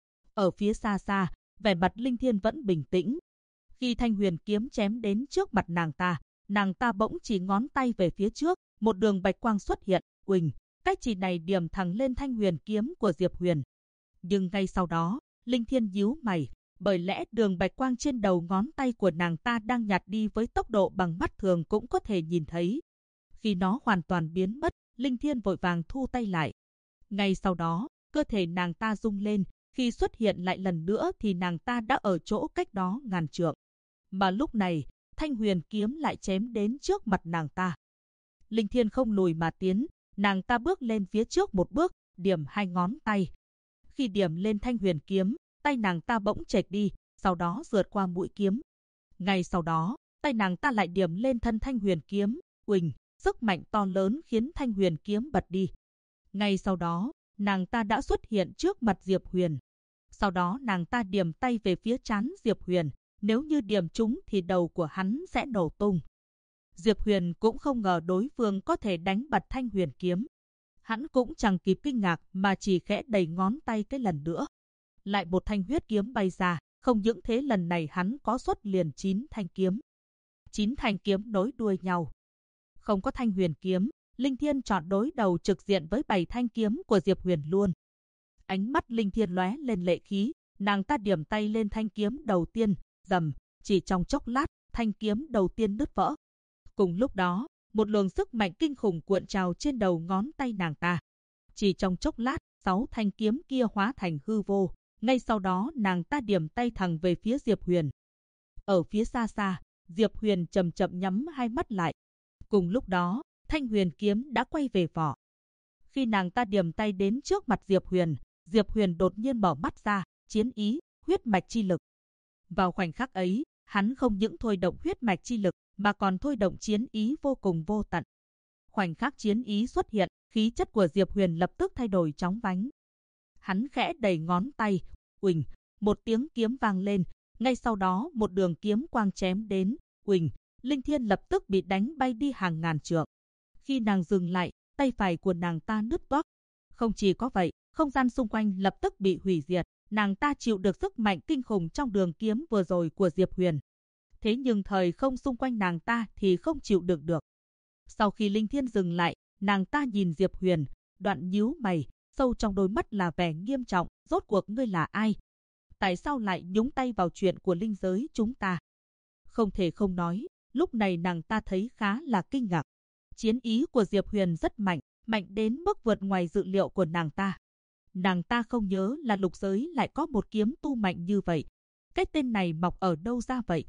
Ở phía xa xa, vẻ mặt Linh Thiên vẫn bình tĩnh. Khi thanh huyền kiếm chém đến trước mặt nàng ta bỗng chỉ ngón tay về phía trước, một đường bạch quang xuất hiện, uỳnh, cách chỉ này điểm thẳng lên thanh huyền kiếm của Diệp Huyền. Nhưng ngay sau đó, Linh Thiên nhíu mày, bởi lẽ đường bạch quang trên đầu ngón tay của nàng ta đang nhạt đi với tốc độ bằng mắt thường cũng có thể nhìn thấy. Khi nó hoàn toàn biến mất, Linh Thiên vội vàng thu tay lại. Ngay sau đó, cơ thể nàng ta rung lên, khi xuất hiện lại lần nữa thì nàng ta đã ở chỗ cách đó ngàn trượng. Mà lúc này, thanh huyền kiếm lại chém đến trước mặt nàng ta. Linh Thiên không lùi mà tiến, nàng ta bước lên phía trước một bước, điểm hai ngón tay. Khi điểm lên thanh huyền kiếm, tay nàng ta bỗng chệch đi, sau đó rượt qua mũi kiếm. Ngay sau đó, tay nàng ta lại điểm lên thân thanh huyền kiếm, uỳnh, sức mạnh to lớn khiến thanh huyền kiếm bật đi. Ngay sau đó, nàng ta đã xuất hiện trước mặt Diệp Huyền. Sau đó nàng ta điểm tay về phía trán Diệp Huyền, nếu như điểm trúng thì đầu của hắn sẽ nổ tung. Diệp Huyền cũng không ngờ đối phương có thể đánh bật thanh huyền kiếm. Hắn cũng chẳng kịp kinh ngạc mà chỉ khẽ đẩy ngón tay cái lần nữa. Lại một thanh huyết kiếm bay ra, không những thế lần này hắn có xuất liền 9 thanh kiếm. 9 thanh kiếm nối đuôi nhau. Không có thanh huyền kiếm, Linh Thiên chọn đối đầu trực diện với 7 thanh kiếm của Diệp Huyền luôn. Ánh mắt Linh Thiên lóe lên lệ khí, nàng ta điểm tay lên thanh kiếm đầu tiên, rầm, chỉ trong chốc lát, thanh kiếm đầu tiên nứt vỡ. Cùng lúc đó, một luồng sức mạnh kinh khủng cuộn trào trên đầu ngón tay nàng ta. Chỉ trong chốc lát, 6 thanh kiếm kia hóa thành hư vô. Ngay sau đó nàng ta điểm tay thẳng về phía Diệp Huyền. Ở phía xa xa, Diệp Huyền chậm chậm nhắm hai mắt lại. Cùng lúc đó, thanh huyền kiếm đã quay về vỏ. Khi nàng ta điểm tay đến trước mặt Diệp Huyền đột nhiên mở mắt ra, chiến ý, huyết mạch chi lực. Vào khoảnh khắc ấy, hắn không những thôi động huyết mạch chi lực, mà còn thôi động chiến ý vô cùng vô tận. Khoảnh khắc chiến ý xuất hiện, khí chất của Diệp Huyền lập tức thay đổi chóng vánh. Hắn khẽ đẩy ngón tay, uỳnh, một tiếng kiếm vang lên, ngay sau đó một đường kiếm quang chém đến, uỳnh, Linh Thiên lập tức bị đánh bay đi hàng ngàn trượng. Khi nàng dừng lại, tay phải của nàng ta nứt toác. Không chỉ có vậy, không gian xung quanh lập tức bị hủy diệt, nàng ta chịu được sức mạnh kinh khủng trong đường kiếm vừa rồi của Diệp Huyền. Thế nhưng thời không xung quanh nàng ta thì không chịu được được. Sau khi Linh Thiên dừng lại, nàng ta nhìn Diệp Huyền, đoạn nhíu mày, sâu trong đôi mắt là vẻ nghiêm trọng, rốt cuộc ngươi là ai? Tại sao lại nhúng tay vào chuyện của linh giới chúng ta? Không thể không nói, lúc này nàng ta thấy khá là kinh ngạc. Chiến ý của Diệp Huyền rất mạnh, mạnh đến mức vượt ngoài dự liệu của nàng ta. Nàng ta không nhớ là lục giới lại có một kiếm tu mạnh như vậy. Cái tên này mọc ở đâu ra vậy?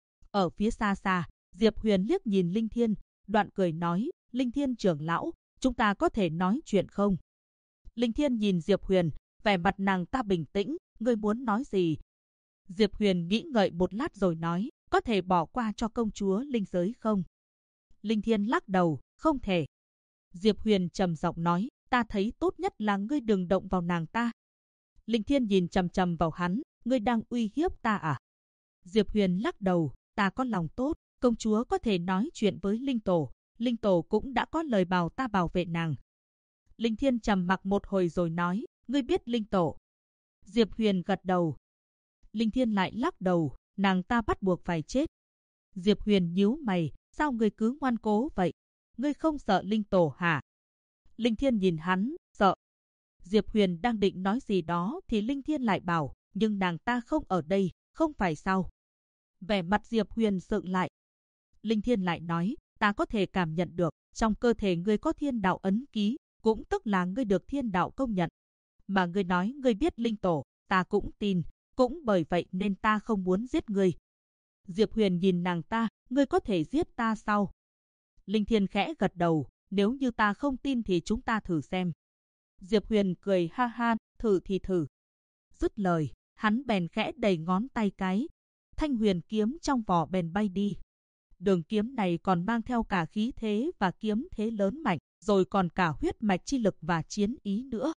Ở phía xa xa, Diệp Huyền liếc nhìn Linh Thiên, đoạn cười nói, Linh Thiên trưởng lão, chúng ta có thể nói chuyện không? Linh Thiên nhìn Diệp Huyền, vẻ mặt nàng ta bình tĩnh, ngươi muốn nói gì? Diệp Huyền nghĩ ngợi một lát rồi nói, có thể bỏ qua cho công chúa linh giới không? Linh Thiên lắc đầu, không thể. Diệp Huyền trầm giọng nói, ta thấy tốt nhất là ngươi đừng động vào nàng ta. Linh Thiên nhìn chằm chằm vào hắn, ngươi đang uy hiếp ta à? Diệp Huyền lắc đầu, ta có lòng tốt, công chúa có thể nói chuyện với Linh Tổ cũng đã có lời bảo ta bảo vệ nàng. Linh Thiên trầm mặc một hồi rồi nói, Ngươi biết Linh Tổ? Diệp Huyền gật đầu. Linh Thiên lại lắc đầu, nàng ta bắt buộc phải chết. Diệp Huyền nhíu mày, sao ngươi cứ ngoan cố vậy? Ngươi không sợ Linh Tổ hả? Linh Thiên nhìn hắn, sợ. Diệp Huyền đang định nói gì đó thì Linh Thiên lại bảo, nhưng nàng ta không ở đây, không phải sao? Vẻ mặt Diệp Huyền sượng lại. Linh Thiên lại nói, ta có thể cảm nhận được, trong cơ thể ngươi có thiên đạo ấn ký, cũng tức là ngươi được thiên đạo công nhận. Mà ngươi nói ngươi biết Linh Tổ, ta cũng tin, cũng bởi vậy nên ta không muốn giết ngươi. Diệp Huyền nhìn nàng ta, ngươi có thể giết ta sao? Linh Thiên khẽ gật đầu, nếu như ta không tin thì chúng ta thử xem. Diệp Huyền cười ha ha, thử thì thử. Dứt lời, hắn bèn khẽ đẩy ngón tay cái. Thanh huyền kiếm trong vỏ bèn bay đi. Đường kiếm này còn mang theo cả khí thế và kiếm thế lớn mạnh, rồi còn cả huyết mạch chi lực và chiến ý nữa.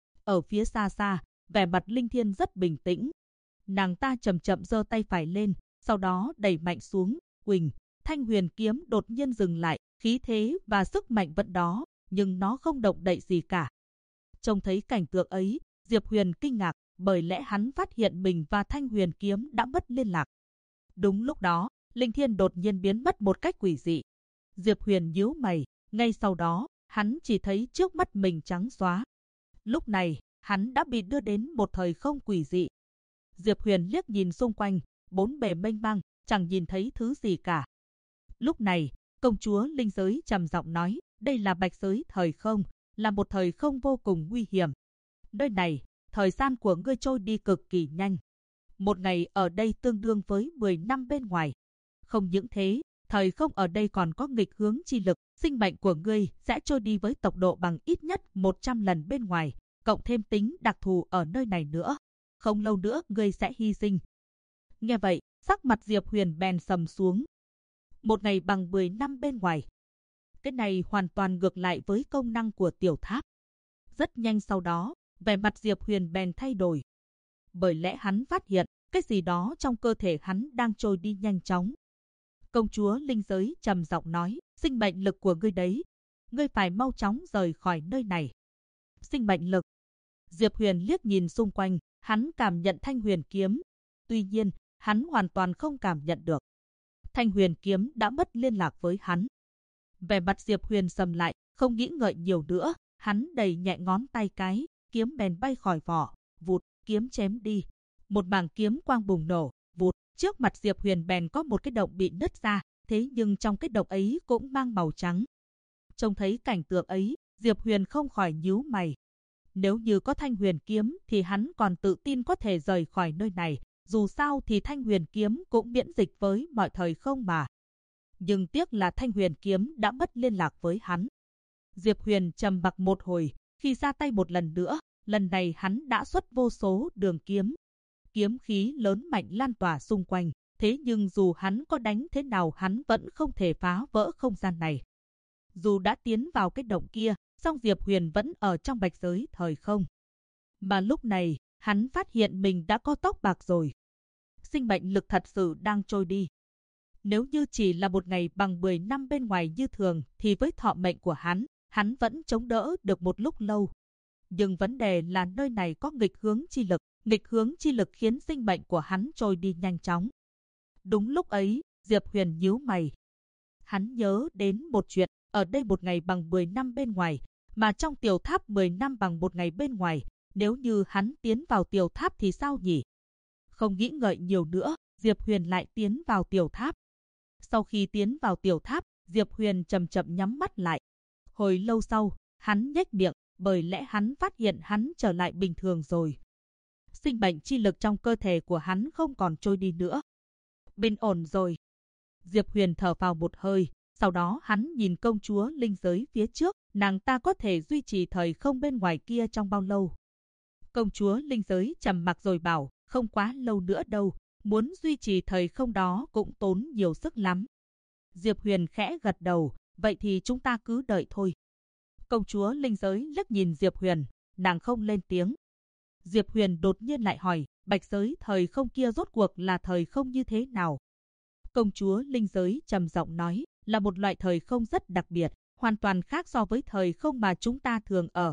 Ở phía xa xa, vẻ mặt Linh Thiên rất bình tĩnh. Nàng ta chậm chậm giơ tay phải lên, sau đó đẩy mạnh xuống, huỳnh, thanh huyền kiếm đột nhiên dừng lại, khí thế và sức mạnh vẫn đó, nhưng nó không động đậy gì cả. Trông thấy cảnh tượng ấy, Diệp Huyền kinh ngạc, bởi lẽ hắn phát hiện mình và thanh huyền kiếm đã mất liên lạc. Đúng lúc đó, Linh Thiên đột nhiên biến mất một cách quỷ dị. Diệp Huyền nhíu mày, ngay sau đó, hắn chỉ thấy trước mắt mình trắng xóa. Lúc này, hắn đã bị đưa đến một thời không quỷ dị. Diệp Huyền liếc nhìn xung quanh, bốn bề mênh mang, chẳng nhìn thấy thứ gì cả. Lúc này, công chúa linh giới trầm giọng nói, đây là bạch giới thời không, là một thời không vô cùng nguy hiểm. Nơi này, thời gian của ngươi trôi đi cực kỳ nhanh. Một ngày ở đây tương đương với 10 năm bên ngoài. Không những thế, thời không ở đây còn có nghịch hướng chi lực, sinh mệnh của ngươi sẽ trôi đi với tốc độ bằng ít nhất 100 lần bên ngoài, cộng thêm tính đặc thù ở nơi này nữa. Không lâu nữa ngươi sẽ hy sinh. Nghe vậy, sắc mặt Diệp Huyền bèn sầm xuống. Một ngày bằng 10 năm bên ngoài. Cái này hoàn toàn ngược lại với công năng của tiểu tháp. Rất nhanh sau đó, vẻ mặt Diệp Huyền bèn thay đổi. Bởi lẽ hắn phát hiện, cái gì đó trong cơ thể hắn đang trôi đi nhanh chóng. Công chúa linh giới trầm giọng nói, sinh mệnh lực của ngươi đấy. Ngươi phải mau chóng rời khỏi nơi này. Sinh mệnh lực. Diệp Huyền liếc nhìn xung quanh, hắn cảm nhận thanh huyền kiếm. Tuy nhiên, hắn hoàn toàn không cảm nhận được. Thanh huyền kiếm đã mất liên lạc với hắn. Vẻ mặt Diệp Huyền sầm lại, không nghĩ ngợi nhiều nữa, hắn đẩy nhẹ ngón tay cái, kiếm bèn bay khỏi vỏ, vụt, kiếm chém đi. Một mảng kiếm quang bùng nổ, vụt, trước mặt Diệp Huyền bèn có một cái động bị nứt ra, thế nhưng trong cái động ấy cũng mang màu trắng. Trông thấy cảnh tượng ấy, Diệp Huyền không khỏi nhíu mày. Nếu như có thanh huyền kiếm thì hắn còn tự tin có thể rời khỏi nơi này, dù sao thì thanh huyền kiếm cũng miễn dịch với mọi thời không mà. Nhưng tiếc là thanh huyền kiếm đã mất liên lạc với hắn. Diệp Huyền trầm mặc một hồi, khi ra tay một lần nữa, lần này hắn đã xuất vô số đường kiếm. Kiếm khí lớn mạnh lan tỏa xung quanh, thế nhưng dù hắn có đánh thế nào hắn vẫn không thể phá vỡ không gian này. Dù đã tiến vào cái động kia, song Diệp Huyền vẫn ở trong bạch giới thời không. Mà lúc này, hắn phát hiện mình đã có tóc bạc rồi. Sinh mệnh lực thật sự đang trôi đi. Nếu như chỉ là một ngày bằng 10 năm bên ngoài như thường thì với thọ mệnh của hắn vẫn chống đỡ được một lúc lâu. Nhưng vấn đề là nơi này có nghịch hướng chi lực khiến sinh mệnh của hắn trôi đi nhanh chóng. Đúng lúc ấy, Diệp Huyền nhíu mày. Hắn nhớ đến một chuyện, ở đây một ngày bằng 10 năm bên ngoài, mà trong tiểu tháp 10 năm bằng một ngày bên ngoài, nếu như hắn tiến vào tiểu tháp thì sao nhỉ? Không nghĩ ngợi nhiều nữa, Diệp Huyền lại tiến vào tiểu tháp. Sau khi tiến vào tiểu tháp, Diệp Huyền chậm chậm nhắm mắt lại. Hồi lâu sau, hắn nhếch miệng, bởi lẽ hắn phát hiện hắn trở lại bình thường rồi. Sinh mệnh chi lực trong cơ thể của hắn không còn trôi đi nữa. Bình ổn rồi. Diệp Huyền thở vào một hơi, sau đó hắn nhìn công chúa linh giới phía trước, nàng ta có thể duy trì thời không bên ngoài kia trong bao lâu. Công chúa linh giới trầm mặc rồi bảo, không quá lâu nữa đâu, muốn duy trì thời không đó cũng tốn nhiều sức lắm. Diệp Huyền khẽ gật đầu, vậy thì chúng ta cứ đợi thôi. Công chúa linh giới liếc nhìn Diệp Huyền, nàng không lên tiếng. Diệp Huyền đột nhiên lại hỏi, bạch giới thời không kia rốt cuộc là thời không như thế nào? Công chúa linh giới trầm giọng nói, là một loại thời không rất đặc biệt, hoàn toàn khác so với thời không mà chúng ta thường ở.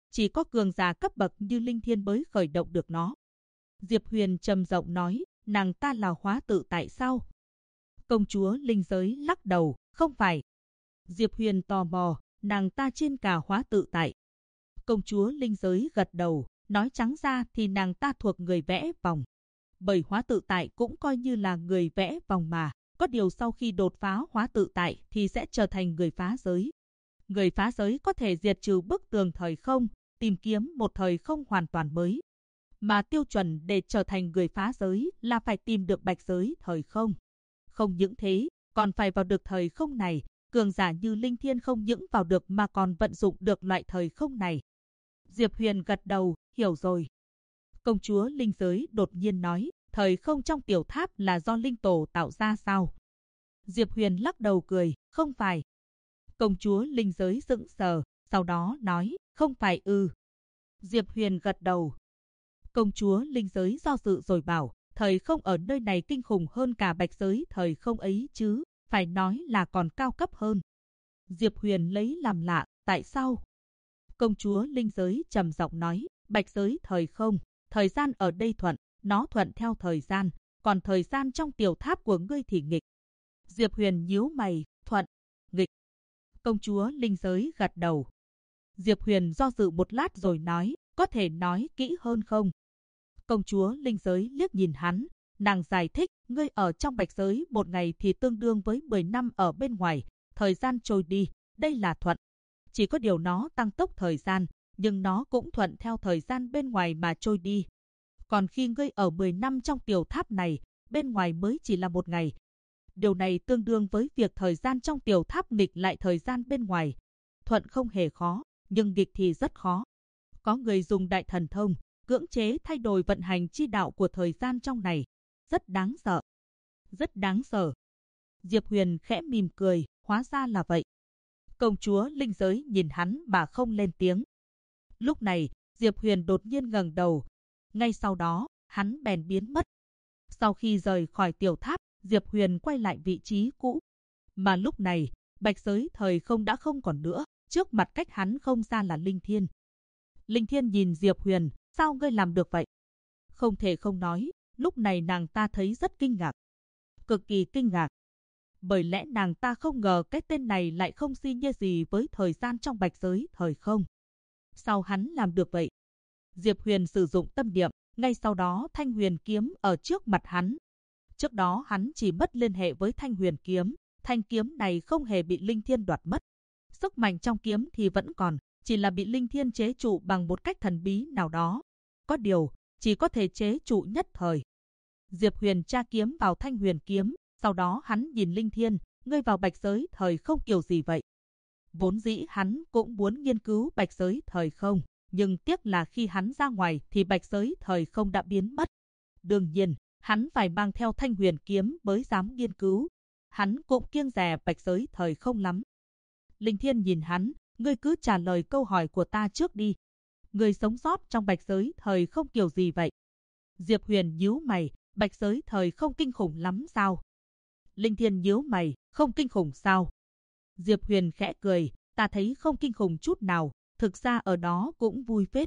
Chỉ có cường giả cấp bậc như Linh Thiên mới khởi động được nó. Diệp Huyền trầm giọng nói, nàng ta là hóa tự tại sao? Công chúa linh giới lắc đầu, không phải. Diệp Huyền tò mò, nàng ta trên cả hóa tự tại. Công chúa linh giới gật đầu, nói trắng ra thì nàng ta thuộc người vẽ vòng. Bởi hóa tự tại cũng coi như là người vẽ vòng mà. Có điều sau khi đột phá hóa tự tại thì sẽ trở thành người phá giới. Người phá giới có thể diệt trừ bức tường thời không, tìm kiếm một thời không hoàn toàn mới. Mà tiêu chuẩn để trở thành người phá giới là phải tìm được bạch giới thời không. Không những thế, còn phải vào được thời không này. Cường giả như Linh Thiên không những vào được mà còn vận dụng được loại thời không này. Diệp Huyền gật đầu, hiểu rồi. Công chúa linh giới đột nhiên nói, thời không trong tiểu tháp là do linh tổ tạo ra sao? Diệp Huyền lắc đầu cười, không phải. Công chúa linh giới sững sờ, sau đó nói, không phải ư. Diệp Huyền gật đầu. Công chúa linh giới do dự rồi bảo, thời không ở nơi này kinh khủng hơn cả bạch giới thời không ấy chứ, phải nói là còn cao cấp hơn. Diệp Huyền lấy làm lạ, tại sao? Công chúa linh giới trầm giọng nói, bạch giới thời không, thời gian ở đây thuận, nó thuận theo thời gian, còn thời gian trong tiểu tháp của ngươi thì nghịch. Diệp Huyền nhíu mày, thuận, nghịch. Công chúa linh giới gật đầu. Diệp Huyền do dự một lát rồi nói, có thể nói kỹ hơn không? Công chúa linh giới liếc nhìn hắn, nàng giải thích, ngươi ở trong bạch giới một ngày thì tương đương với 10 năm ở bên ngoài, thời gian trôi đi, đây là thuận. Chỉ có điều nó tăng tốc thời gian, nhưng nó cũng thuận theo thời gian bên ngoài mà trôi đi. Còn khi ngươi ở 10 năm trong tiểu tháp này, bên ngoài mới chỉ là một ngày. Điều này tương đương với việc thời gian trong tiểu tháp nghịch lại thời gian bên ngoài. Thuận không hề khó, nhưng nghịch thì rất khó. Có người dùng đại thần thông, cưỡng chế thay đổi vận hành chi đạo của thời gian trong này. Rất đáng sợ. Rất đáng sợ. Diệp Huyền khẽ mỉm cười, hóa ra là vậy. Công chúa linh giới nhìn hắn mà không lên tiếng. Lúc này, Diệp Huyền đột nhiên ngẩng đầu. Ngay sau đó, hắn bèn biến mất. Sau khi rời khỏi tiểu tháp, Diệp Huyền quay lại vị trí cũ. Mà lúc này, bạch giới thời không đã không còn nữa, trước mặt cách hắn không xa là Linh Thiên. Linh Thiên nhìn Diệp Huyền, sao ngươi làm được vậy? Không thể không nói, lúc này nàng ta thấy rất kinh ngạc. Cực kỳ kinh ngạc. Bởi lẽ nàng ta không ngờ cái tên này lại không si nhê gì với thời gian trong bạch giới thời không. Sao hắn làm được vậy? Diệp Huyền sử dụng tâm niệm, ngay sau đó Thanh Huyền kiếm ở trước mặt hắn. Trước đó hắn chỉ mất liên hệ với Thanh Huyền kiếm, thanh kiếm này không hề bị Linh Thiên đoạt mất. Sức mạnh trong kiếm thì vẫn còn, chỉ là bị Linh Thiên chế trụ bằng một cách thần bí nào đó. Có điều, chỉ có thể chế trụ nhất thời. Diệp Huyền tra kiếm vào Thanh Huyền kiếm, sau đó hắn nhìn Linh Thiên, ngươi vào bạch giới thời không kiểu gì vậy? Vốn dĩ hắn cũng muốn nghiên cứu bạch giới thời không, nhưng tiếc là khi hắn ra ngoài thì bạch giới thời không đã biến mất. Đương nhiên, hắn phải mang theo Thanh Huyền kiếm mới dám nghiên cứu. Hắn cũng kiêng dè bạch giới thời không lắm. Linh Thiên nhìn hắn, ngươi cứ trả lời câu hỏi của ta trước đi. Ngươi sống sót trong bạch giới thời không kiểu gì vậy? Diệp Huyền nhíu mày, bạch giới thời không kinh khủng lắm sao? Linh Thiên nhíu mày, không kinh khủng sao? Diệp Huyền khẽ cười, ta thấy không kinh khủng chút nào, thực ra ở đó cũng vui phết.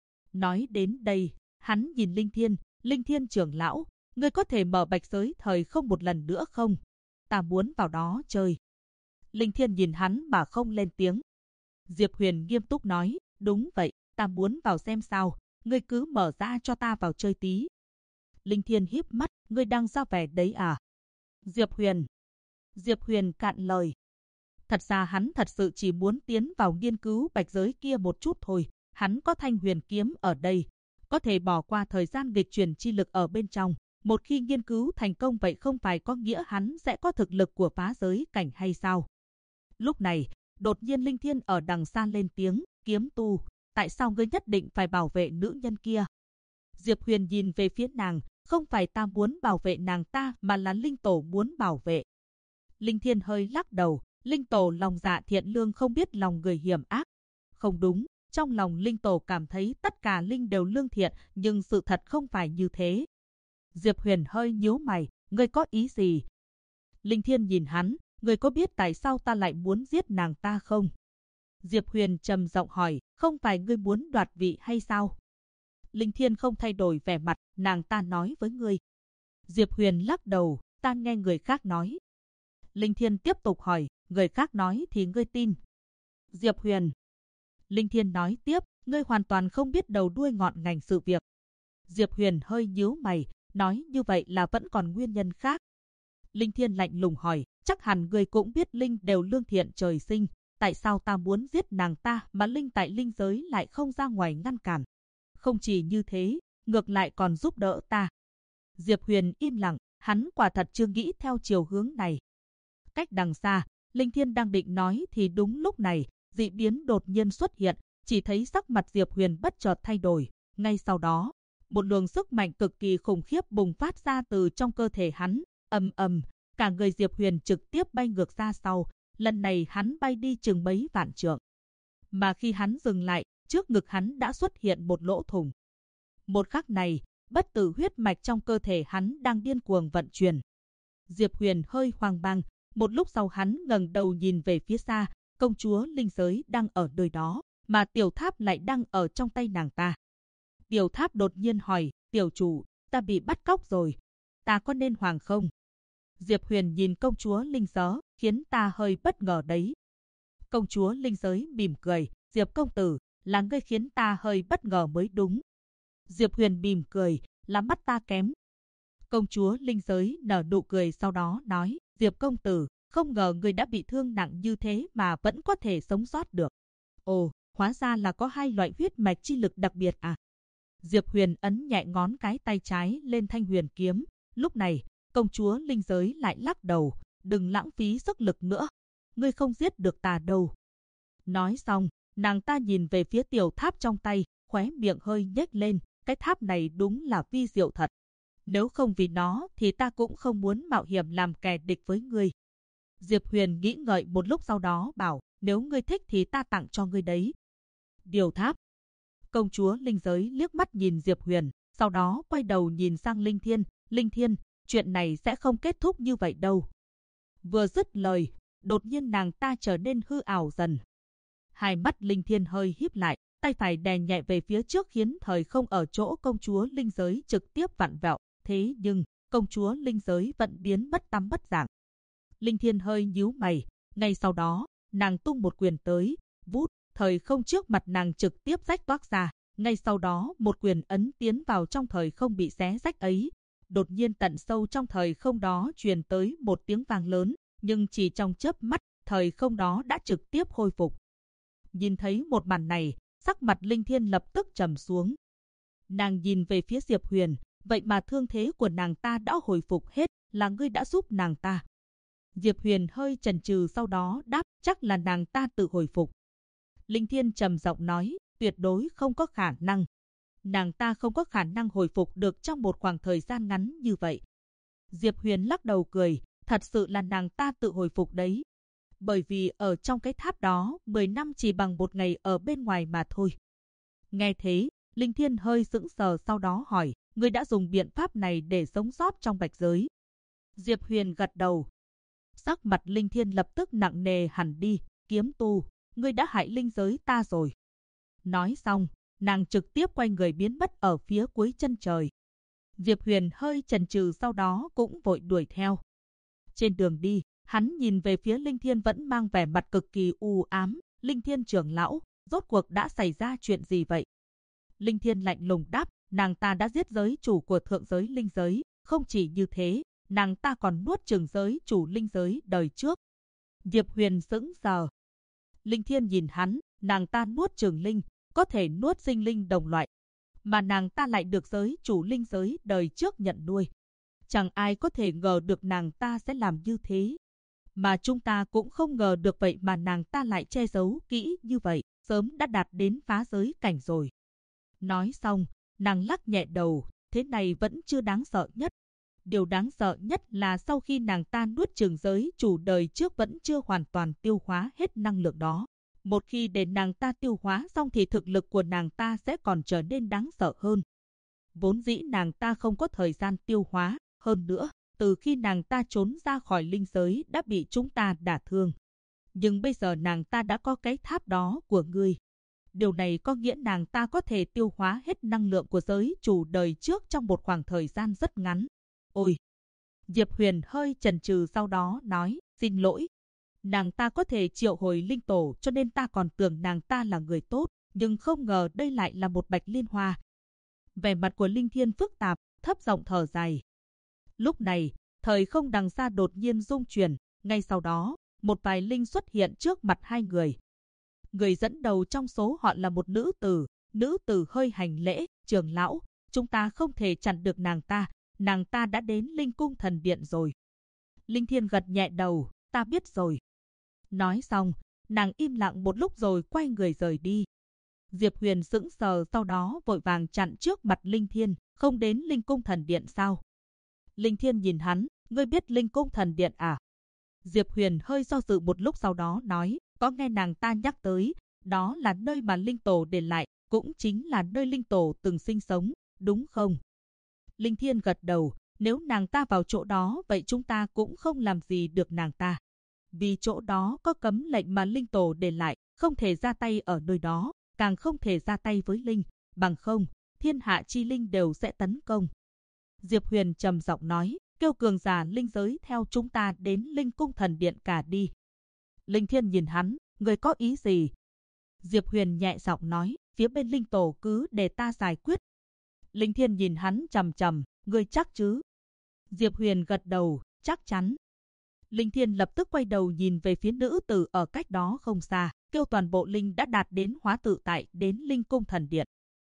Nói đến đây, hắn nhìn Linh Thiên trưởng lão, ngươi có thể mở bạch giới thời không một lần nữa không? Ta muốn vào đó chơi. Linh Thiên nhìn hắn mà không lên tiếng. Diệp Huyền nghiêm túc nói, đúng vậy, ta muốn vào xem sao, ngươi cứ mở ra cho ta vào chơi tí. Linh Thiên híp mắt, ngươi đang ra vẻ đấy à? Diệp Huyền cạn lời. Thật ra hắn thật sự chỉ muốn tiến vào nghiên cứu bạch giới kia một chút thôi. Hắn có Thanh Huyền kiếm ở đây, có thể bỏ qua thời gian nghịch chuyển chi lực ở bên trong. Một khi nghiên cứu thành công vậy không phải có nghĩa hắn sẽ có thực lực của phá giới cảnh hay sao? Lúc này, đột nhiên Linh Thiên ở đằng xa lên tiếng, kiếm tu, tại sao ngươi nhất định phải bảo vệ nữ nhân kia? Diệp Huyền nhìn về phía nàng, không phải ta muốn bảo vệ nàng ta mà là Linh Tổ muốn bảo vệ. Linh Thiên hơi lắc đầu, Linh Tổ lòng dạ thiện lương không biết lòng người hiểm ác. Không đúng, trong lòng Linh Tổ cảm thấy tất cả Linh đều lương thiện, nhưng sự thật không phải như thế. Diệp Huyền hơi nhíu mày, ngươi có ý gì? Linh Thiên nhìn hắn, ngươi có biết tại sao ta lại muốn giết nàng ta không? Diệp Huyền trầm giọng hỏi, không phải ngươi muốn đoạt vị hay sao? Linh Thiên không thay đổi vẻ mặt, nàng ta nói với ngươi. Diệp Huyền lắc đầu, ta nghe người khác nói. Linh Thiên tiếp tục hỏi, người khác nói thì ngươi tin? Diệp Huyền. Linh Thiên nói tiếp, ngươi hoàn toàn không biết đầu đuôi ngọn ngành sự việc. Diệp Huyền hơi nhíu mày, nói như vậy là vẫn còn nguyên nhân khác. Linh Thiên lạnh lùng hỏi, chắc hẳn ngươi cũng biết Linh đều lương thiện trời sinh, tại sao ta muốn giết nàng ta mà Linh tại Linh giới lại không ra ngoài ngăn cản? Không chỉ như thế, ngược lại còn giúp đỡ ta. Diệp Huyền im lặng, hắn quả thật chưa nghĩ theo chiều hướng này. Cách đằng xa, Linh Thiên đang định nói thì đúng lúc này, dị biến đột nhiên xuất hiện, chỉ thấy sắc mặt Diệp Huyền bất chợt thay đổi. Ngay sau đó, một luồng sức mạnh cực kỳ khủng khiếp bùng phát ra từ trong cơ thể hắn, ầm ầm, cả người Diệp Huyền trực tiếp bay ngược ra sau, lần này hắn bay đi chừng mấy vạn trượng. Mà khi hắn dừng lại, trước ngực hắn đã xuất hiện một lỗ thủng. Một khắc này, bất tử huyết mạch trong cơ thể hắn đang điên cuồng vận chuyển. Diệp Huyền hơi hoang mang, một lúc sau hắn ngẩng đầu nhìn về phía xa, công chúa linh giới đang ở nơi đó, mà tiểu tháp lại đang ở trong tay nàng ta. Tiểu tháp đột nhiên hỏi, tiểu chủ, ta bị bắt cóc rồi, ta có nên hoàng không? Diệp Huyền nhìn công chúa linh giới, khiến ta hơi bất ngờ đấy. Công chúa linh giới mỉm cười, Diệp công tử, là ngươi khiến ta hơi bất ngờ mới đúng. Diệp Huyền mỉm cười, là mắt ta kém. Công chúa linh giới nở nụ cười sau đó nói, Diệp công tử, không ngờ ngươi đã bị thương nặng như thế mà vẫn có thể sống sót được. Ồ, hóa ra là có hai loại huyết mạch chi lực đặc biệt à? Diệp Huyền ấn nhẹ ngón cái tay trái lên thanh huyền kiếm. Lúc này, công chúa linh giới lại lắc đầu, đừng lãng phí sức lực nữa. Ngươi không giết được ta đâu. Nói xong, nàng ta nhìn về phía tiểu tháp trong tay, khóe miệng hơi nhếch lên. Cái tháp này đúng là vi diệu thật. Nếu không vì nó thì ta cũng không muốn mạo hiểm làm kẻ địch với ngươi. Diệp Huyền nghĩ ngợi một lúc sau đó bảo, nếu ngươi thích thì ta tặng cho ngươi đấy. Điều tháp. Công chúa linh giới liếc mắt nhìn Diệp Huyền, sau đó quay đầu nhìn sang Linh Thiên. Linh Thiên, chuyện này sẽ không kết thúc như vậy đâu. Vừa dứt lời, đột nhiên nàng ta trở nên hư ảo dần. Hai mắt Linh Thiên hơi híp lại, tay phải đè nhẹ về phía trước khiến thời không ở chỗ công chúa linh giới trực tiếp vặn vẹo. Thế nhưng, công chúa linh giới vẫn biến mất tăm bất dạng. Linh Thiên hơi nhíu mày, ngay sau đó, nàng tung một quyền tới, vút, thời không trước mặt nàng trực tiếp rách toác ra. Ngay sau đó, một quyền ấn tiến vào trong thời không bị xé rách ấy. Đột nhiên tận sâu trong thời không đó truyền tới một tiếng vang lớn, nhưng chỉ trong chớp mắt, thời không đó đã trực tiếp khôi phục. Nhìn thấy một màn này, sắc mặt Linh Thiên lập tức trầm xuống. Nàng nhìn về phía Diệp Huyền, vậy mà thương thế của nàng ta đã hồi phục hết, là ngươi đã giúp nàng ta. Diệp Huyền hơi chần chừ sau đó đáp, chắc là nàng ta tự hồi phục. Linh Thiên trầm giọng nói, tuyệt đối không có khả năng. Nàng ta không có khả năng hồi phục được trong một khoảng thời gian ngắn như vậy. Diệp Huyền lắc đầu cười, thật sự là nàng ta tự hồi phục đấy. Bởi vì ở trong cái tháp đó, 10 năm chỉ bằng một ngày ở bên ngoài mà thôi. Nghe thế, Linh Thiên hơi sững sờ sau đó hỏi, ngươi đã dùng biện pháp này để sống sót trong bạch giới. Diệp Huyền gật đầu. Sắc mặt Linh Thiên lập tức nặng nề hẳn đi, kiếm tu, ngươi đã hại linh giới ta rồi. Nói xong, nàng trực tiếp quay người biến mất ở phía cuối chân trời. Diệp Huyền hơi chần chừ sau đó cũng vội đuổi theo. Trên đường đi, hắn nhìn về phía Linh Thiên vẫn mang vẻ mặt cực kỳ u ám. Linh Thiên trưởng lão, rốt cuộc đã xảy ra chuyện gì vậy? Linh Thiên lạnh lùng đáp, nàng ta đã giết giới chủ của thượng giới linh giới. Không chỉ như thế, nàng ta còn nuốt chửng giới chủ linh giới đời trước. Diệp Huyền sững sờ. Linh Thiên nhìn hắn, nàng ta nuốt chửng linh, có thể nuốt sinh linh đồng loại. Mà nàng ta lại được giới chủ linh giới đời trước nhận nuôi. Chẳng ai có thể ngờ được nàng ta sẽ làm như thế. Mà chúng ta cũng không ngờ được vậy mà nàng ta lại che giấu kỹ như vậy, sớm đã đạt đến phá giới cảnh rồi. Nói xong, nàng lắc nhẹ đầu, thế này vẫn chưa đáng sợ nhất. Điều đáng sợ nhất là sau khi nàng ta nuốt chửng giới chủ đời trước vẫn chưa hoàn toàn tiêu hóa hết năng lượng đó. Một khi để nàng ta tiêu hóa xong thì thực lực của nàng ta sẽ còn trở nên đáng sợ hơn. Vốn dĩ nàng ta không có thời gian tiêu hóa, hơn nữa, từ khi nàng ta trốn ra khỏi linh giới đã bị chúng ta đả thương. Nhưng bây giờ nàng ta đã có cái tháp đó của ngươi. Điều này có nghĩa nàng ta có thể tiêu hóa hết năng lượng của giới chủ đời trước trong một khoảng thời gian rất ngắn. Ôi! Diệp Huyền hơi chần chừ sau đó nói, xin lỗi. Nàng ta có thể triệu hồi linh tổ cho nên ta còn tưởng nàng ta là người tốt, nhưng không ngờ đây lại là một bạch liên hoa. Vẻ mặt của Linh Thiên phức tạp, thấp giọng thở dài. Lúc này, thời không đằng xa đột nhiên rung chuyển, ngay sau đó, một vài linh xuất hiện trước mặt hai người. Người dẫn đầu trong số họ là một nữ tử hơi hành lễ, trưởng lão, chúng ta không thể chặn được nàng ta đã đến Linh Cung Thần Điện rồi. Linh Thiên gật nhẹ đầu, ta biết rồi. Nói xong, nàng im lặng một lúc rồi quay người rời đi. Diệp Huyền sững sờ sau đó vội vàng chặn trước mặt Linh Thiên, không đến Linh Cung Thần Điện sao? Linh Thiên nhìn hắn, ngươi biết Linh Cung Thần Điện à? Diệp Huyền hơi do dự một lúc sau đó nói, có nghe nàng ta nhắc tới, đó là nơi mà linh tổ để lại, cũng chính là nơi linh tổ từng sinh sống, đúng không? Linh Thiên gật đầu, nếu nàng ta vào chỗ đó vậy chúng ta cũng không làm gì được nàng ta. Vì chỗ đó có cấm lệnh mà linh tổ để lại, không thể ra tay ở nơi đó, càng không thể ra tay với linh, bằng không, thiên hạ chi linh đều sẽ tấn công. Diệp Huyền trầm giọng nói, kêu cường giả linh giới theo chúng ta đến Linh Cung Thần Điện cả đi. Linh Thiên nhìn hắn, người có ý gì? Diệp Huyền nhẹ giọng nói, phía bên linh tổ cứ để ta giải quyết. Linh Thiên nhìn hắn trầm trầm, người chắc chứ? Diệp Huyền gật đầu, chắc chắn. Linh Thiên lập tức quay đầu nhìn về phía nữ tử ở cách đó không xa, kêu toàn bộ linh đã đạt đến hóa tự tại đến Linh Cung Thần Điện.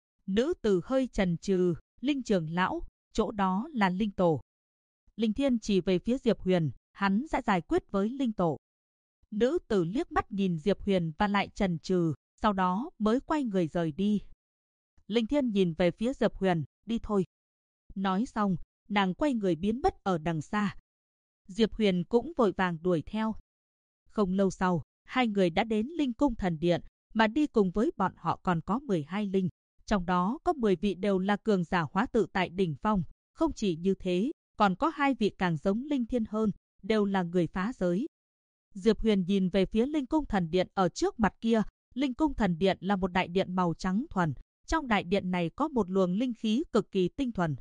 Nữ tử hơi chần chừ, Linh trưởng lão, chỗ đó là linh tổ. Linh Thiên chỉ về phía Diệp Huyền, hắn sẽ giải quyết với linh tổ. Nữ tử liếc mắt nhìn Diệp Huyền và lại chần chừ, sau đó mới quay người rời đi. Linh Thiên nhìn về phía Diệp Huyền, đi thôi. Nói xong, nàng quay người biến mất ở đằng xa. Diệp Huyền cũng vội vàng đuổi theo. Không lâu sau, hai người đã đến Linh Cung Thần Điện, mà đi cùng với bọn họ còn có 12 linh. Trong đó có 10 vị đều là cường giả hóa tự tại đỉnh phong. Không chỉ như thế, còn có 2 vị càng giống Linh Thiên hơn, đều là người phá giới. Diệp Huyền nhìn về phía Linh Cung Thần Điện ở trước mặt kia. Linh Cung Thần Điện là một đại điện màu trắng thuần. Trong đại điện này có một luồng linh khí cực kỳ tinh thuần.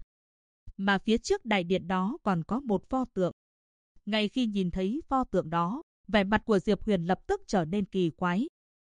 Mà phía trước đại điện đó còn có một pho tượng. Ngay khi nhìn thấy pho tượng đó, vẻ mặt của Diệp Huyền lập tức trở nên kỳ quái.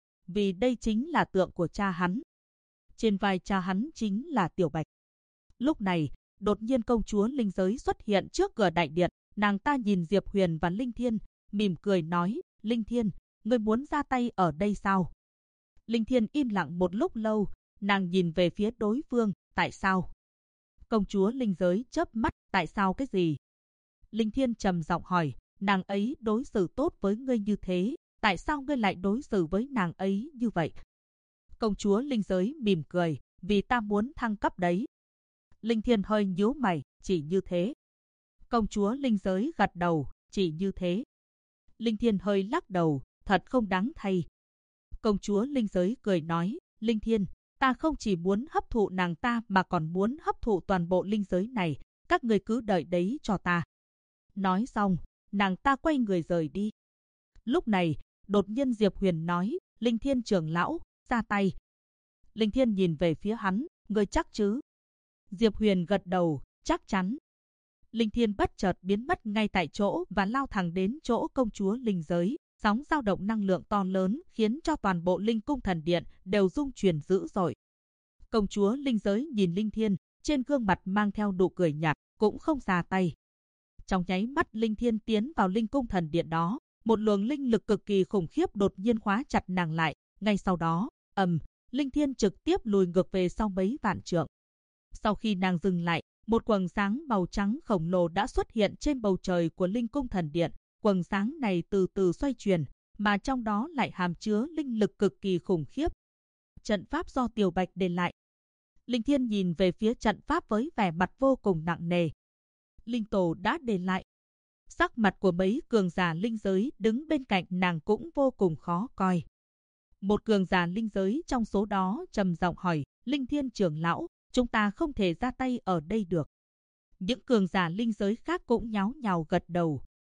Vì đây chính là tượng của cha hắn. Trên vai cha hắn chính là Tiểu Bạch. Lúc này, đột nhiên công chúa linh giới xuất hiện trước cửa đại điện. Nàng ta nhìn Diệp Huyền và Linh Thiên, mỉm cười nói, Linh Thiên, ngươi muốn ra tay ở đây sao? Linh Thiên im lặng một lúc lâu, nàng nhìn về phía đối phương, tại sao? Công chúa linh giới chớp mắt, tại sao cái gì? Linh Thiên trầm giọng hỏi, nàng ấy đối xử tốt với ngươi như thế, tại sao ngươi lại đối xử với nàng ấy như vậy? Công chúa linh giới mỉm cười, vì ta muốn thăng cấp đấy. Linh Thiên hơi nhíu mày, chỉ như thế. Công chúa linh giới gật đầu, chỉ như thế. Linh Thiên hơi lắc đầu, thật không đáng thay. Công chúa linh giới cười nói, Linh Thiên, ta không chỉ muốn hấp thụ nàng ta mà còn muốn hấp thụ toàn bộ linh giới này, các người cứ đợi đấy cho ta. Nói xong, nàng ta quay người rời đi. Lúc này, đột nhiên Diệp Huyền nói, Linh Thiên trưởng lão, ra tay. Linh Thiên nhìn về phía hắn, ngươi chắc chứ? Diệp Huyền gật đầu, chắc chắn. Linh Thiên bất chợt biến mất ngay tại chỗ và lao thẳng đến chỗ công chúa linh giới. Sóng dao động năng lượng to lớn khiến cho toàn bộ Linh Cung Thần Điện đều rung chuyển dữ dội. Công chúa linh giới nhìn Linh Thiên, trên gương mặt mang theo nụ cười nhạt, cũng không ra tay. Trong nháy mắt Linh Thiên tiến vào Linh Cung Thần Điện đó, một luồng linh lực cực kỳ khủng khiếp đột nhiên khóa chặt nàng lại. Ngay sau đó, Linh Thiên trực tiếp lùi ngược về sau mấy vạn trượng. Sau khi nàng dừng lại, một quầng sáng màu trắng khổng lồ đã xuất hiện trên bầu trời của Linh Cung Thần Điện. Quầng sáng này từ từ xoay chuyển, mà trong đó lại hàm chứa linh lực cực kỳ khủng khiếp. Trận pháp do Tiểu Bạch để lại. Linh Thiên nhìn về phía trận pháp với vẻ mặt vô cùng nặng nề. Linh tổ đã để lại. Sắc mặt của mấy cường giả linh giới đứng bên cạnh nàng cũng vô cùng khó coi. Một cường giả linh giới trong số đó trầm giọng hỏi, Linh Thiên trưởng lão, chúng ta không thể ra tay ở đây được. Những cường giả linh giới khác cũng nháo nhào gật đầu.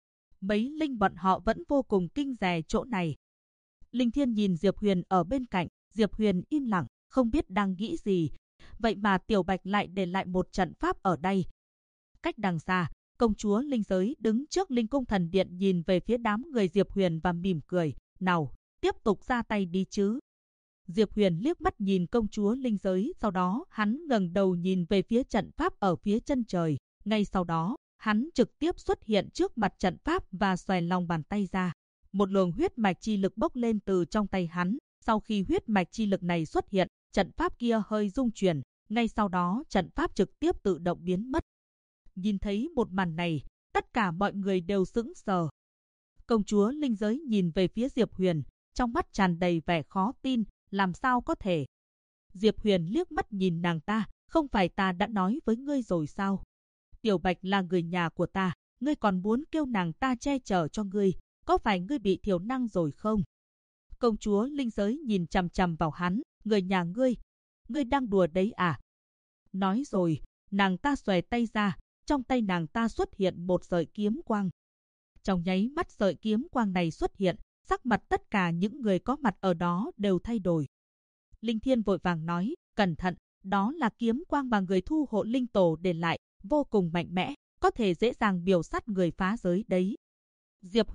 mấy linh bọn họ vẫn vô cùng kinh dè chỗ này. Linh Thiên nhìn Diệp Huyền ở bên cạnh, Diệp Huyền im lặng, không biết đang nghĩ gì. Vậy mà Tiểu Bạch lại để lại một trận pháp ở đây. Cách đằng xa, công chúa linh giới đứng trước linh cung thần điện nhìn về phía đám người Diệp Huyền và mỉm cười. Nào, tiếp tục ra tay đi chứ. Diệp Huyền liếc mắt nhìn công chúa linh giới, sau đó hắn ngẩng đầu nhìn về phía trận pháp ở phía chân trời. Ngay sau đó, hắn trực tiếp xuất hiện trước mặt trận pháp và xòe lòng bàn tay ra. Một luồng huyết mạch chi lực bốc lên từ trong tay hắn. Sau khi huyết mạch chi lực này xuất hiện, trận pháp kia hơi rung chuyển. Ngay sau đó, trận pháp trực tiếp tự động biến mất. Nhìn thấy một màn này, tất cả mọi người đều sững sờ. Công chúa linh giới nhìn về phía Diệp Huyền, trong mắt tràn đầy vẻ khó tin, làm sao có thể. Diệp Huyền liếc mắt nhìn nàng ta, không phải ta đã nói với ngươi rồi sao? Tiểu Bạch là người nhà của ta, ngươi còn muốn kêu nàng ta che chở cho ngươi, có phải ngươi bị thiểu năng rồi không? Công chúa linh giới nhìn chằm chằm vào hắn, người nhà ngươi đang đùa đấy à? Nói rồi, nàng ta xòe tay ra, trong tay nàng ta xuất hiện một sợi kiếm quang. Trong nháy mắt sợi kiếm quang này xuất hiện, sắc mặt tất cả những người có mặt ở đó đều thay đổi. Linh Thiên vội vàng nói, cẩn thận, đó là kiếm quang mà người thu hộ linh tổ để lại, vô cùng mạnh mẽ, có thể dễ dàng biểu sát người phá giới đấy. Diệp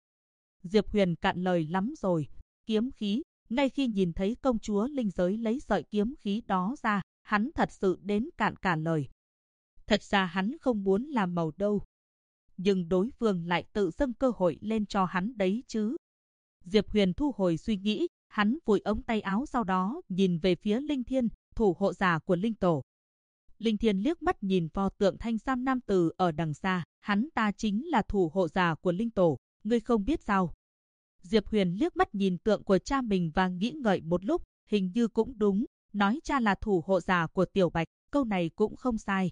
Huyền cạn lời lắm rồi, kiếm khí, ngay khi nhìn thấy công chúa linh giới lấy sợi kiếm khí đó ra, hắn thật sự đến cạn cả lời. Thật ra hắn không muốn làm màu đâu. Nhưng đối phương lại tự dâng cơ hội lên cho hắn đấy chứ. Diệp Huyền thu hồi suy nghĩ, hắn vùi ống tay áo sau đó nhìn về phía Linh Thiên, thủ hộ giả của linh tổ. Linh Thiên liếc mắt nhìn pho tượng thanh sam nam tử ở đằng xa, hắn ta chính là thủ hộ giả của linh tổ, ngươi không biết sao. Diệp Huyền liếc mắt nhìn tượng của cha mình và nghĩ ngợi một lúc, hình như cũng đúng, nói cha là thủ hộ giả của Tiểu Bạch, câu này cũng không sai.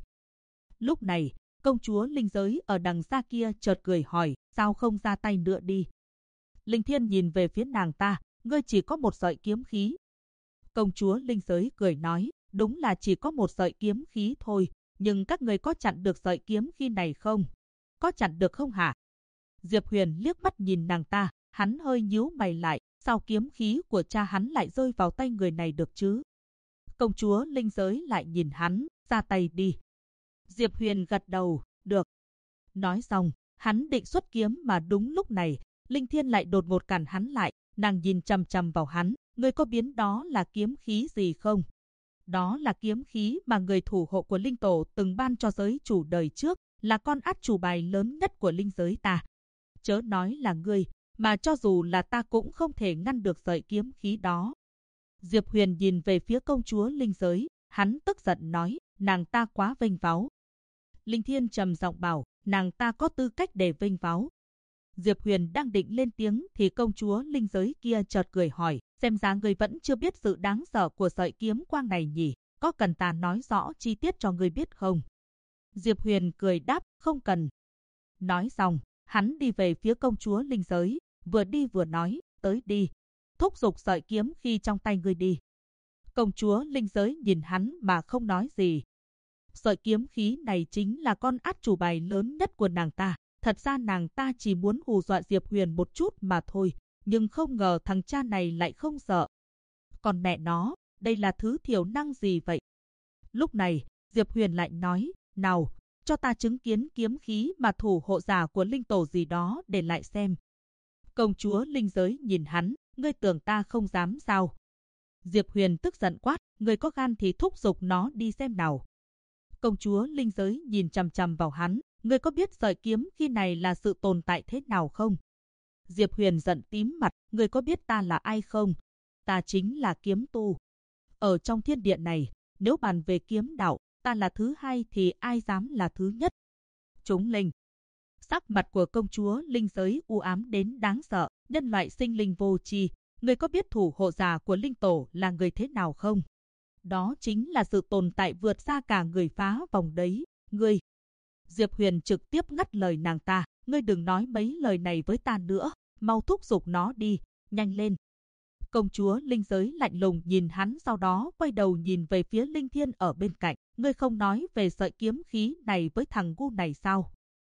Lúc này, công chúa linh giới ở đằng xa kia chợt cười hỏi, sao không ra tay nữa đi. Linh Thiên nhìn về phía nàng ta, ngươi chỉ có một sợi kiếm khí. Công chúa linh giới cười nói, đúng là chỉ có một sợi kiếm khí thôi, nhưng các người có chặn được sợi kiếm khí này không? Có chặn được không hả? Diệp Huyền liếc mắt nhìn nàng ta, hắn hơi nhíu mày lại, sao kiếm khí của cha hắn lại rơi vào tay người này được chứ? Công chúa linh giới lại nhìn hắn, ra tay đi. Diệp Huyền gật đầu, được. Nói xong, hắn định xuất kiếm mà đúng lúc này, Linh Thiên lại đột ngột cản hắn lại, nàng nhìn chằm chằm vào hắn, ngươi có biết đó là kiếm khí gì không? Đó là kiếm khí mà người thủ hộ của linh tổ từng ban cho giới chủ đời trước, là con át chủ bài lớn nhất của linh giới ta. Chớ nói là ngươi, mà cho dù là ta cũng không thể ngăn được sợi kiếm khí đó. Diệp Huyền nhìn về phía công chúa linh giới, hắn tức giận nói, nàng ta quá vênh váo. Linh Thiên trầm giọng bảo, nàng ta có tư cách để vênh váo. Diệp Huyền đang định lên tiếng thì công chúa linh giới kia chợt cười hỏi, xem ra người vẫn chưa biết sự đáng sợ của sợi kiếm quang này nhỉ, có cần ta nói rõ chi tiết cho người biết không? Diệp Huyền cười đáp, không cần. Nói xong, hắn đi về phía công chúa linh giới, vừa đi vừa nói, tới đi, thúc giục sợi kiếm khi trong tay ngươi đi. Công chúa linh giới nhìn hắn mà không nói gì. Sợi kiếm khí này chính là con át chủ bài lớn nhất của nàng ta. Thật ra nàng ta chỉ muốn hù dọa Diệp Huyền một chút mà thôi, nhưng không ngờ thằng cha này lại không sợ. Còn mẹ nó, đây là thứ thiểu năng gì vậy? Lúc này, Diệp Huyền lại nói, nào, cho ta chứng kiến kiếm khí mà thủ hộ giả của linh tổ gì đó để lại xem. Công chúa linh giới nhìn hắn, ngươi tưởng ta không dám sao? Diệp Huyền tức giận quát, ngươi có gan thì thúc giục nó đi xem nào. Công chúa linh giới nhìn chằm chằm vào hắn, ngươi có biết sợi kiếm khi này là sự tồn tại thế nào không? Diệp Huyền giận tím mặt, ngươi có biết ta là ai không? Ta chính là kiếm tu. Ở trong thiên địa này, nếu bàn về kiếm đạo, ta là thứ hai thì ai dám là thứ nhất? Chúng linh. Sắc mặt của công chúa linh giới u ám đến đáng sợ, nhân loại sinh linh vô tri. Ngươi có biết thủ hộ giả của linh tổ là người thế nào không? Đó chính là sự tồn tại vượt xa cả người phá vòng đấy, ngươi. Diệp Huyền trực tiếp ngắt lời nàng ta, ngươi đừng nói mấy lời này với ta nữa, mau thúc giục nó đi, nhanh lên. Công chúa linh giới lạnh lùng nhìn hắn, sau đó quay đầu nhìn về phía Linh Thiên ở bên cạnh, ngươi không nói về sợi kiếm khí này với thằng ngu này sao?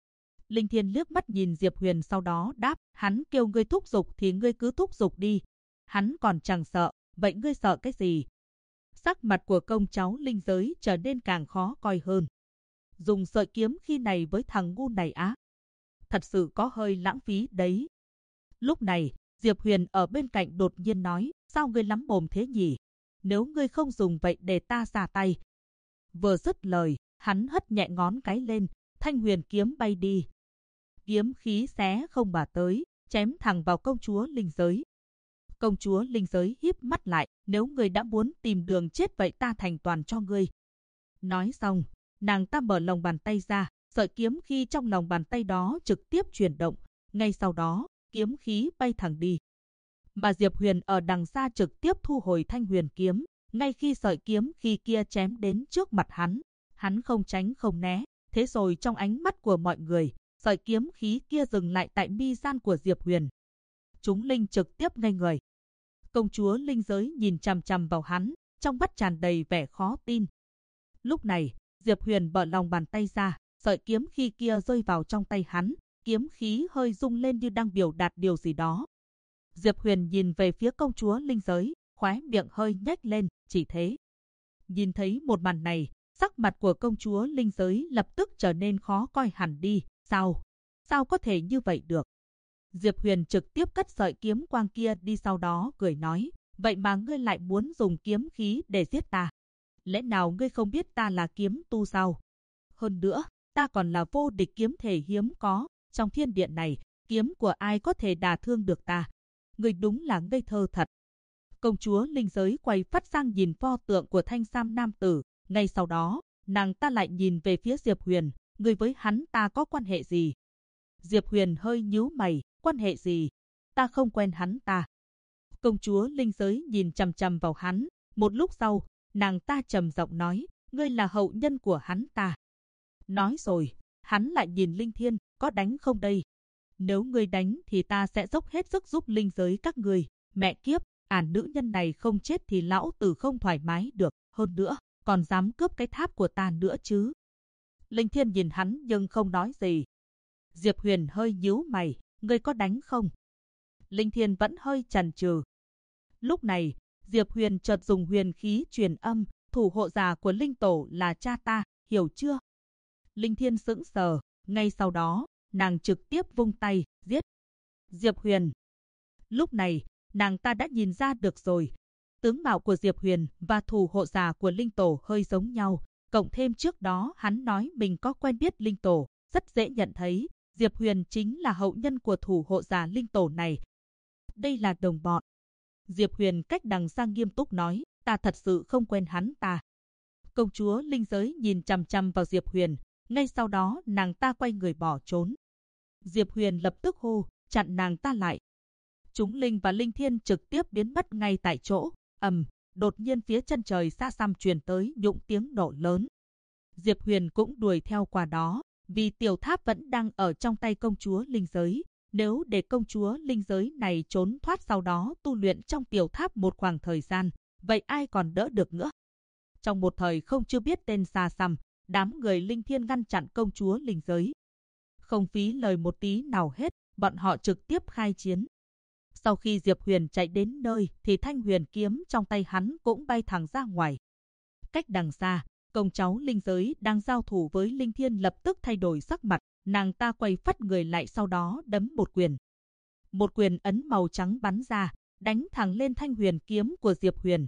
Linh Thiên liếc mắt nhìn Diệp Huyền sau đó đáp, hắn kêu ngươi thúc giục thì ngươi cứ thúc giục đi. Hắn còn chẳng sợ, vậy ngươi sợ cái gì? Sắc mặt của công cháu linh giới trở nên càng khó coi hơn. Dùng sợi kiếm khi này với thằng ngu này á? Thật sự có hơi lãng phí đấy. Lúc này, Diệp Huyền ở bên cạnh đột nhiên nói, sao ngươi lắm mồm thế nhỉ? Nếu ngươi không dùng vậy để ta ra tay. Vừa dứt lời, hắn hất nhẹ ngón cái lên, thanh huyền kiếm bay đi. Kiếm khí xé không mà tới, chém thẳng vào công chúa linh giới. Công chúa linh giới híp mắt lại, nếu ngươi đã muốn tìm đường chết vậy ta thành toàn cho ngươi. Nói xong, nàng ta mở lòng bàn tay ra, sợi kiếm khí trong lòng bàn tay đó trực tiếp chuyển động, ngay sau đó, kiếm khí bay thẳng đi. Mà Diệp Huyền ở đằng xa trực tiếp thu hồi thanh huyền kiếm, ngay khi sợi kiếm khí kia chém đến trước mặt hắn không tránh không né, thế rồi trong ánh mắt của mọi người, sợi kiếm khí kia dừng lại tại mi gian của Diệp Huyền. Chúng linh trực tiếp ngây người. Công chúa linh giới nhìn chằm chằm vào hắn, trong mắt tràn đầy vẻ khó tin. Lúc này, Diệp Huyền mở lòng bàn tay ra, sợi kiếm khí kia rơi vào trong tay hắn, kiếm khí hơi rung lên như đang biểu đạt điều gì đó. Diệp Huyền nhìn về phía công chúa linh giới, khóe miệng hơi nhếch lên, chỉ thế. Nhìn thấy một màn này, sắc mặt của công chúa linh giới lập tức trở nên khó coi hẳn đi. Sao có thể như vậy được? Diệp Huyền trực tiếp cất sợi kiếm quang kia đi, sau đó cười nói, vậy mà ngươi lại muốn dùng kiếm khí để giết ta? Lẽ nào ngươi không biết ta là kiếm tu sao? Hơn nữa, ta còn là vô địch kiếm thể hiếm có, trong thiên địa này, kiếm của ai có thể đả thương được ta? Ngươi đúng là ngây thơ thật. Công chúa linh giới quay phát sang nhìn pho tượng của thanh sam nam tử, ngay sau đó, nàng ta lại nhìn về phía Diệp Huyền, ngươi với hắn ta có quan hệ gì? Diệp Huyền hơi nhíu mày, quan hệ gì? Ta không quen hắn ta. Công chúa linh giới nhìn chằm chằm vào hắn, một lúc sau, nàng ta trầm giọng nói, ngươi là hậu nhân của hắn ta. Nói rồi, hắn lại nhìn Linh Thiên, có đánh không đây? Nếu ngươi đánh thì ta sẽ dốc hết sức giúp linh giới các ngươi. Mẹ kiếp, nữ nhân này không chết thì lão tử không thoải mái được. Hơn nữa, còn dám cướp cái tháp của ta nữa chứ. Linh Thiên nhìn hắn nhưng không nói gì. Diệp Huyền hơi nhíu mày, ngươi có đánh không? Linh Thiên vẫn hơi chần chừ. Lúc này, Diệp Huyền chợt dùng huyền khí truyền âm, thủ hộ giả của linh tổ là cha ta, hiểu chưa? Linh Thiên sững sờ, ngay sau đó, nàng trực tiếp vung tay, giết. Diệp Huyền. Lúc này, nàng ta đã nhìn ra được rồi. Tướng mạo của Diệp Huyền và thủ hộ giả của linh tổ hơi giống nhau, cộng thêm trước đó hắn nói mình có quen biết linh tổ, rất dễ nhận thấy, Diệp Huyền chính là hậu nhân của thủ hộ giả linh tổ này. Đây là đồng bọn. Diệp Huyền cách đằng xa nghiêm túc nói, ta thật sự không quen hắn ta. Công chúa linh giới nhìn chằm chằm vào Diệp Huyền, ngay sau đó nàng ta quay người bỏ trốn. Diệp Huyền lập tức hô, chặn nàng ta lại. Chúng linh và linh thiên trực tiếp biến mất ngay tại chỗ. Đột nhiên phía chân trời xa xăm truyền tới những tiếng nổ lớn. Diệp Huyền cũng đuổi theo qua đó, vì tiểu tháp vẫn đang ở trong tay công chúa linh giới. Nếu để công chúa linh giới này trốn thoát sau đó tu luyện trong tiểu tháp một khoảng thời gian, vậy ai còn đỡ được nữa? Trong một thời không chưa biết tên xa xăm, đám người linh thiên ngăn chặn công chúa linh giới. Không phí lời một tí nào hết, bọn họ trực tiếp khai chiến. Sau khi Diệp Huyền chạy đến nơi thì thanh huyền kiếm trong tay hắn cũng bay thẳng ra ngoài. Cách đằng xa, công cháu linh giới đang giao thủ với linh thiên lập tức thay đổi sắc mặt, nàng ta quay phắt người lại sau đó đấm một quyền. Một quyền ấn màu trắng bắn ra, đánh thẳng lên thanh huyền kiếm của Diệp Huyền.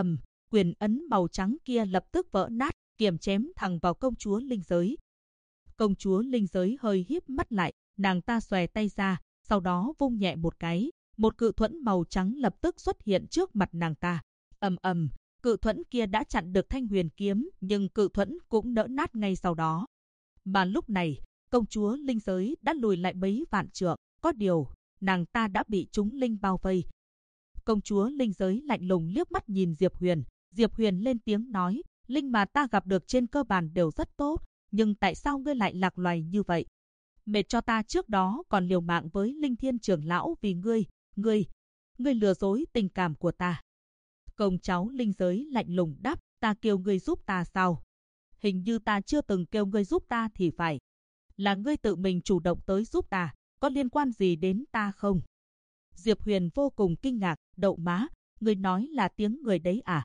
Quyền ấn màu trắng kia lập tức vỡ nát, kiếm chém thẳng vào công chúa linh giới. Công chúa linh giới hơi híp mắt lại, nàng ta xòe tay ra, sau đó vung nhẹ một cái, một cự thuẫn màu trắng lập tức xuất hiện trước mặt nàng ta. Cự thuẫn kia đã chặn được thanh huyền kiếm, nhưng cự thuẫn cũng nỡ nát ngay sau đó. Mà lúc này, công chúa linh giới đã lùi lại mấy vạn trượng, có điều, nàng ta đã bị chúng linh bao vây. Công chúa linh giới lạnh lùng liếc mắt nhìn Diệp Huyền lên tiếng nói, linh mà ta gặp được trên cơ bản đều rất tốt, nhưng tại sao ngươi lại lạc loài như vậy? Mệt cho ta trước đó còn liều mạng với linh thiên trưởng lão vì ngươi lừa dối tình cảm của ta. Công cháu linh giới lạnh lùng đáp, ta kêu ngươi giúp ta sao? Hình như ta chưa từng kêu ngươi giúp ta thì phải. là ngươi tự mình chủ động tới giúp ta, có liên quan gì đến ta không? Diệp Huyền vô cùng kinh ngạc, đậu má, ngươi nói là tiếng người đấy à?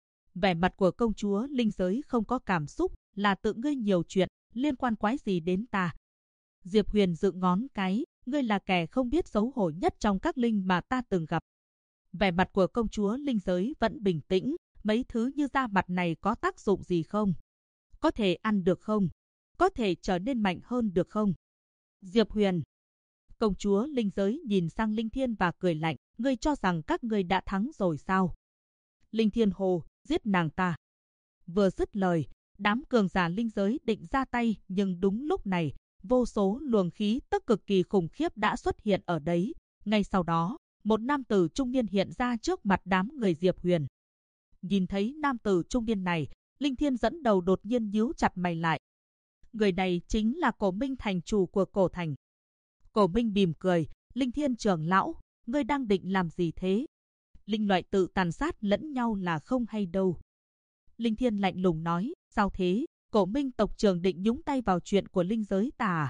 Vẻ mặt của công chúa linh giới không có cảm xúc, là tự ngươi nhiều chuyện, liên quan quái gì đến ta? Diệp Huyền dựng ngón cái, ngươi là kẻ không biết xấu hổ nhất trong các linh mà ta từng gặp. Vẻ mặt của công chúa linh giới vẫn bình tĩnh, mấy thứ như da mặt này có tác dụng gì không? Có thể ăn được không? Có thể trở nên mạnh hơn được không? Diệp Huyền. Công chúa linh giới nhìn sang Linh Thiên và cười lạnh, ngươi cho rằng các ngươi đã thắng rồi sao? Linh Thiên hồ, giết nàng ta. Vừa dứt lời, đám cường giả linh giới định ra tay, nhưng đúng lúc này, vô số luồng khí tức cực kỳ khủng khiếp đã xuất hiện ở đấy. Ngay sau đó, một nam tử trung niên hiện ra trước mặt đám người Diệp Huyền. Nhìn thấy nam tử trung niên này, Linh Thiên dẫn đầu đột nhiên nhíu chặt mày lại. Người này chính là Cổ Minh thành chủ của Cổ thành. Cổ Minh mỉm cười, Linh Thiên trưởng lão, ngươi đang định làm gì thế? Linh loại tự tàn sát lẫn nhau là không hay đâu. Linh Thiên lạnh lùng nói, sao thế? Cổ Minh tộc trưởng định nhúng tay vào chuyện của linh giới ta à?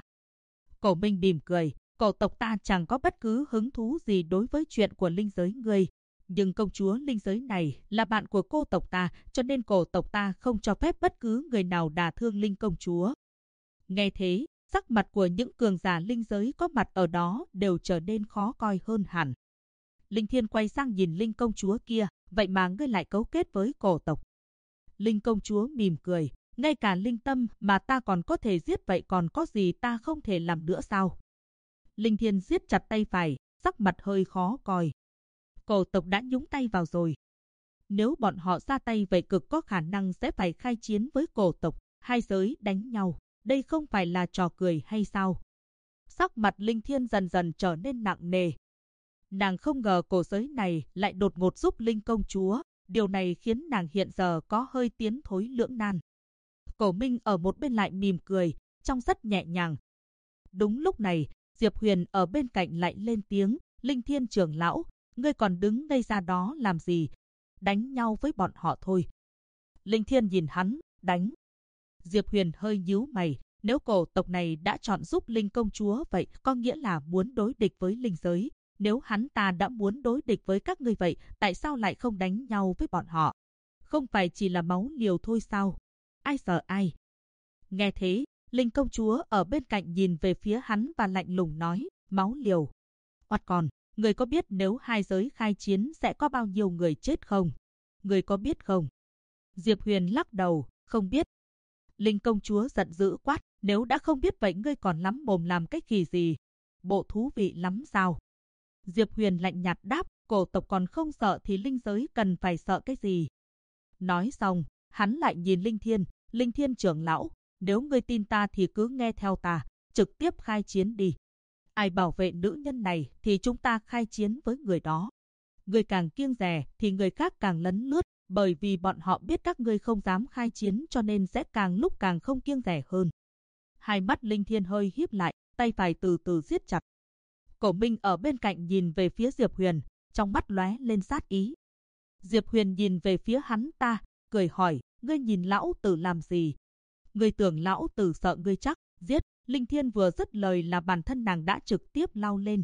Cổ Minh mỉm cười, cổ tộc ta chẳng có bất cứ hứng thú gì đối với chuyện của linh giới ngươi. Nhưng công chúa linh giới này là bạn của cô tộc ta, cho nên cổ tộc ta không cho phép bất cứ người nào đả thương linh công chúa. Nghe thế, sắc mặt của những cường giả linh giới có mặt ở đó đều trở nên khó coi hơn hẳn. Linh Thiên quay sang nhìn linh công chúa kia, vậy mà ngươi lại cấu kết với cổ tộc. Linh công chúa mỉm cười, ngay cả linh tâm mà ta còn có thể giết vậy còn có gì ta không thể làm nữa sao? Linh Thiên siết chặt tay phải, sắc mặt hơi khó coi. Cổ tộc đã nhúng tay vào rồi. Nếu bọn họ ra tay vậy cực có khả năng sẽ phải khai chiến với cổ tộc, hai giới đánh nhau. Đây không phải là trò cười hay sao? Sắc mặt Linh Thiên dần dần trở nên nặng nề. Nàng không ngờ cổ giới này lại đột ngột giúp Linh công chúa. Điều này khiến nàng hiện giờ có hơi tiến thối lưỡng nan. Cổ Minh ở một bên lại mỉm cười, trông rất nhẹ nhàng. Đúng lúc này, Diệp Huyền ở bên cạnh lại lên tiếng, Linh Thiên trưởng lão, ngươi còn đứng ngây ra đó làm gì? Đánh nhau với bọn họ thôi. Linh Thiên nhìn hắn, đánh. Diệp Huyền hơi nhíu mày, nếu cổ tộc này đã chọn giúp Linh công chúa vậy có nghĩa là muốn đối địch với linh giới. Nếu hắn ta đã muốn đối địch với các ngươi vậy, tại sao lại không đánh nhau với bọn họ? Không phải chỉ là máu liều thôi sao? Ai sợ ai? Nghe thế, Linh công chúa ở bên cạnh nhìn về phía hắn và lạnh lùng nói, máu liều. Oát còn, người có biết nếu hai giới khai chiến sẽ có bao nhiêu người chết không? Người có biết không? Diệp Huyền lắc đầu, không biết. Linh công chúa giận dữ quát, nếu đã không biết vậy ngươi còn lắm mồm làm cái kỳ gì? Bộ thú vị lắm sao? Diệp Huyền lạnh nhạt đáp, cổ tộc còn không sợ thì linh giới cần phải sợ cái gì? Nói xong, hắn lại nhìn Linh Thiên trưởng lão, nếu ngươi tin ta thì cứ nghe theo ta, trực tiếp khai chiến đi. Ai bảo vệ nữ nhân này thì chúng ta khai chiến với người đó. Người càng kiêng dè thì người khác càng lấn lướt, bởi vì bọn họ biết các ngươi không dám khai chiến cho nên sẽ càng lúc càng không kiêng dè hơn. Hai mắt Linh Thiên hơi híp lại, tay phải từ từ siết chặt. Cổ Minh ở bên cạnh nhìn về phía Diệp Huyền, trong mắt lóe lên sát ý. Diệp Huyền nhìn về phía hắn ta, cười hỏi, ngươi nhìn lão tử làm gì? Ngươi tưởng lão tử sợ ngươi chắc, giết. Linh Thiên vừa dứt lời là bản thân nàng đã trực tiếp lao lên.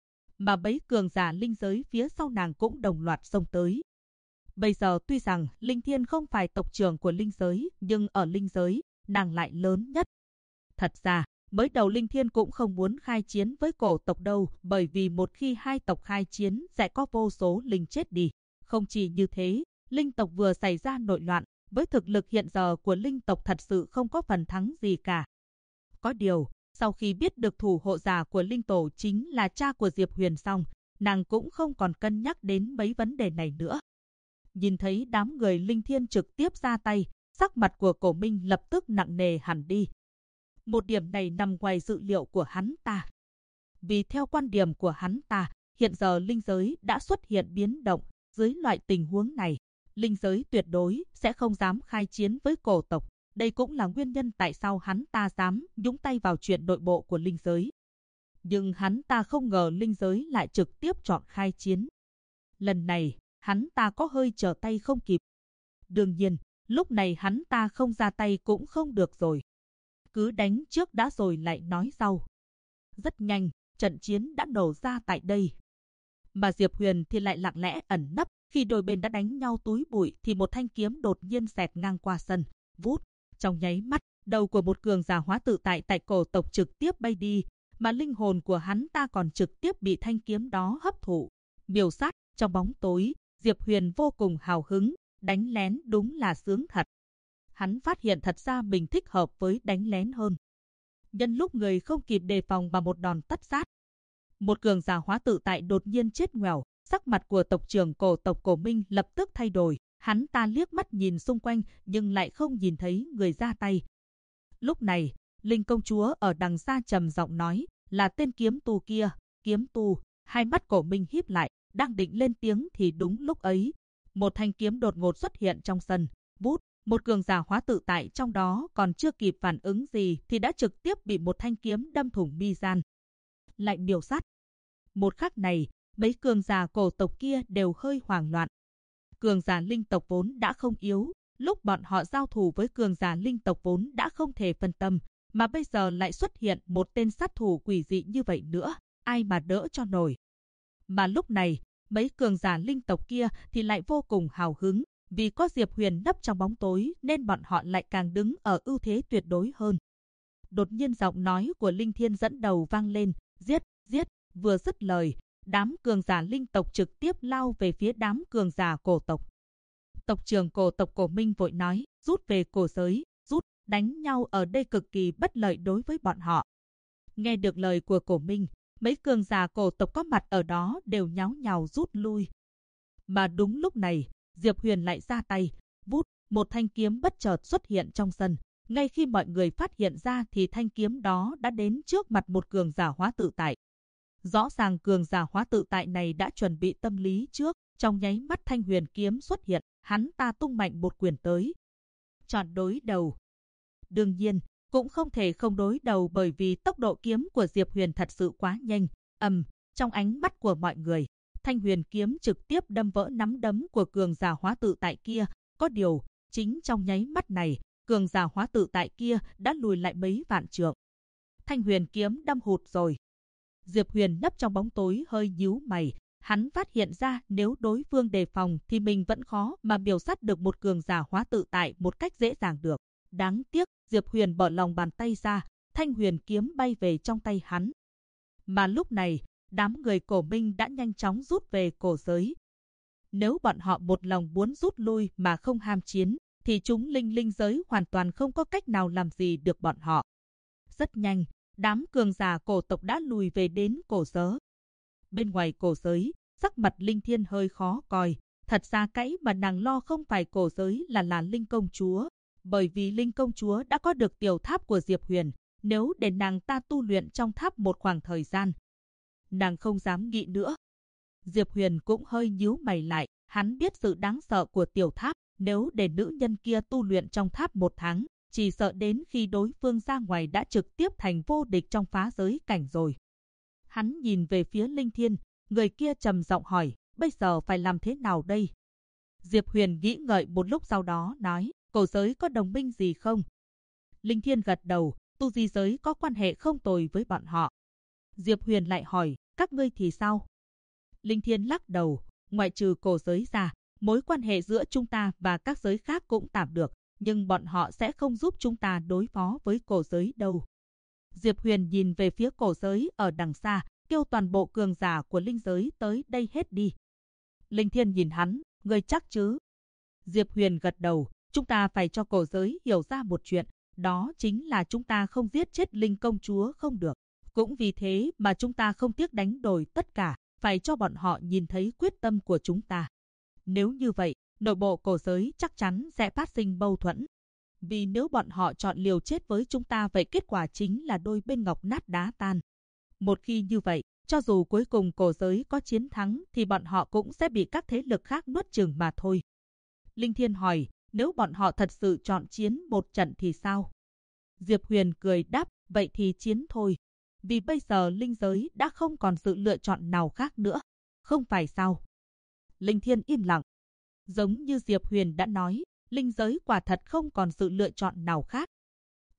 Mà bấy cường giả linh giới phía sau nàng cũng đồng loạt xông tới. Bây giờ tuy rằng Linh Thiên không phải tộc trưởng của linh giới, nhưng ở linh giới, nàng lại lớn nhất. Thật ra, mới đầu Linh Thiên cũng không muốn khai chiến với cổ tộc đâu, bởi vì một khi hai tộc khai chiến sẽ có vô số linh chết đi. Không chỉ như thế, linh tộc vừa xảy ra nội loạn, với thực lực hiện giờ của linh tộc thật sự không có phần thắng gì cả. Có điều, sau khi biết được thủ hộ giả của linh tổ chính là cha của Diệp Huyền xong, nàng cũng không còn cân nhắc đến mấy vấn đề này nữa. Nhìn thấy đám người Linh Thiên trực tiếp ra tay, sắc mặt của Cổ Minh lập tức nặng nề hẳn đi. Một điểm này nằm ngoài dự liệu của hắn ta. Vì theo quan điểm của hắn ta, hiện giờ linh giới đã xuất hiện biến động. Dưới loại tình huống này, linh giới tuyệt đối sẽ không dám khai chiến với cổ tộc. Đây cũng là nguyên nhân tại sao hắn ta dám nhúng tay vào chuyện nội bộ của linh giới. Nhưng hắn ta không ngờ linh giới lại trực tiếp chọn khai chiến. Lần này, hắn ta có hơi trở tay không kịp. Đương nhiên, lúc này hắn ta không ra tay cũng không được rồi. cứ đánh trước đã rồi lại nói sau. Rất nhanh, trận chiến đã nổ ra tại đây. Mà Diệp Huyền thì lại lặng lẽ ẩn nấp, khi đôi bên đã đánh nhau túi bụi thì một thanh kiếm đột nhiên xẹt ngang qua sân, vút, trong nháy mắt, đầu của một cường giả hóa tự tại tại cổ tộc trực tiếp bay đi, mà linh hồn của hắn ta còn trực tiếp bị thanh kiếm đó hấp thụ. Miêu sát, trong bóng tối, Diệp Huyền vô cùng hào hứng, đánh lén đúng là sướng thật. Hắn phát hiện thật ra mình thích hợp với đánh lén hơn. Nhân lúc người không kịp đề phòng mà một đòn tất sát. Một cường giả hóa tự tại đột nhiên chết ngoẻo, sắc mặt của tộc trưởng cổ tộc Cổ Minh lập tức thay đổi. Hắn ta liếc mắt nhìn xung quanh nhưng lại không nhìn thấy người ra tay. Lúc này, Linh công chúa ở đằng xa trầm giọng nói, là tên kiếm tu kia. Kiếm tu. Hai mắt Cổ Minh híp lại, đang định lên tiếng thì đúng lúc ấy, một thanh kiếm đột ngột xuất hiện trong sân. Vút, một cường giả hóa tự tại trong đó còn chưa kịp phản ứng gì thì đã trực tiếp bị một thanh kiếm đâm thủng mi gian. Lại miêu sát. Một khắc này, mấy cường giả cổ tộc kia đều hơi hoảng loạn. Cường giả linh tộc vốn đã không yếu, lúc bọn họ giao thủ với cường giả linh tộc vốn đã không thể phân tâm, mà bây giờ lại xuất hiện một tên sát thủ quỷ dị như vậy nữa, ai mà đỡ cho nổi. Mà lúc này, mấy cường giả linh tộc kia thì lại vô cùng hào hứng, vì có Diệp Huyền nấp trong bóng tối nên bọn họ lại càng đứng ở ưu thế tuyệt đối hơn. Đột nhiên giọng nói của Linh Thiên dẫn đầu vang lên, giết, giết, vừa dứt lời, đám cường giả linh tộc trực tiếp lao về phía đám cường giả cổ tộc. Tộc trưởng cổ tộc Cổ Minh vội nói, rút về cổ giới, rút, đánh nhau ở đây cực kỳ bất lợi đối với bọn họ. Nghe được lời của Cổ Minh, mấy cường giả cổ tộc có mặt ở đó đều nháo nhào rút lui. Mà đúng lúc này, Diệp Huyền lại ra tay, vút, một thanh kiếm bất chợt xuất hiện trong sân. Ngay khi mọi người phát hiện ra thì thanh kiếm đó đã đến trước mặt một cường giả hóa tự tại. Rõ ràng cường giả hóa tự tại này đã chuẩn bị tâm lý trước, trong nháy mắt thanh huyền kiếm xuất hiện, hắn ta tung mạnh một quyền tới. Chọn đối đầu. Đương nhiên, cũng không thể không đối đầu bởi vì tốc độ kiếm của Diệp Huyền thật sự quá nhanh. Trong ánh mắt của mọi người, thanh huyền kiếm trực tiếp đâm vỡ nắm đấm của cường giả hóa tự tại kia. Có điều, chính trong nháy mắt này, cường giả hóa tự tại kia đã lùi lại mấy vạn trượng. Thanh huyền kiếm đâm hụt rồi. Diệp Huyền nấp trong bóng tối hơi nhíu mày, hắn phát hiện ra nếu đối phương đề phòng thì mình vẫn khó mà miêu sát được một cường giả hóa tự tại một cách dễ dàng được. Đáng tiếc, Diệp Huyền bỏ lòng bàn tay ra, thanh huyền kiếm bay về trong tay hắn. Mà lúc này, đám người Cổ Minh đã nhanh chóng rút về cổ giới. Nếu bọn họ một lòng muốn rút lui mà không ham chiến, thì chúng linh giới hoàn toàn không có cách nào làm gì được bọn họ. Rất nhanh, đám cường giả cổ tộc đã lùi về đến cổ giới. Bên ngoài cổ giới, sắc mặt Linh Thiên hơi khó coi. Thật ra cái mà nàng lo không phải cổ giới là Linh công chúa. Bởi vì Linh công chúa đã có được tiểu tháp của Diệp Huyền. Nếu để nàng ta tu luyện trong tháp một khoảng thời gian, nàng không dám nghĩ nữa. Diệp Huyền cũng hơi nhíu mày lại. Hắn biết sự đáng sợ của tiểu tháp. Nếu để nữ nhân kia tu luyện trong tháp 1 tháng, chỉ sợ đến khi đối phương ra ngoài đã trực tiếp thành vô địch trong phá giới cảnh rồi. Hắn nhìn về phía Linh Thiên, người kia trầm giọng hỏi, bây giờ phải làm thế nào đây? Diệp Huyền nghĩ ngợi một lúc sau đó nói, cổ giới có đồng minh gì không? Linh Thiên gật đầu, tu di giới có quan hệ không tồi với bọn họ. Diệp Huyền lại hỏi, các ngươi thì sao? Linh Thiên lắc đầu, ngoại trừ cổ giới ra, mối quan hệ giữa chúng ta và các giới khác cũng tạm được, nhưng bọn họ sẽ không giúp chúng ta đối phó với cổ giới đâu. Diệp Huyền nhìn về phía cổ giới ở đằng xa, kêu toàn bộ cường giả của linh giới tới đây hết đi. Linh Thiên nhìn hắn, ngươi chắc chứ? Diệp Huyền gật đầu, chúng ta phải cho cổ giới hiểu ra một chuyện, đó chính là chúng ta không giết chết Linh công chúa không được. Cũng vì thế mà chúng ta không tiếc đánh đổi tất cả, phải cho bọn họ nhìn thấy quyết tâm của chúng ta. Nếu như vậy, nội bộ cổ giới chắc chắn sẽ phát sinh mâu thuẫn. Vì nếu bọn họ chọn liều chết với chúng ta vậy kết quả chính là đôi bên ngọc nát đá tan. Một khi như vậy, cho dù cuối cùng cổ giới có chiến thắng thì bọn họ cũng sẽ bị các thế lực khác nuốt chửng mà thôi. Linh Thiên hỏi, nếu bọn họ thật sự chọn chiến một trận thì sao? Diệp Huyền cười đáp, vậy thì chiến thôi. Vì bây giờ linh giới đã không còn sự lựa chọn nào khác nữa. Không phải sao? Linh Thiên im lặng. Giống như Diệp Huyền đã nói, linh giới quả thật không còn sự lựa chọn nào khác.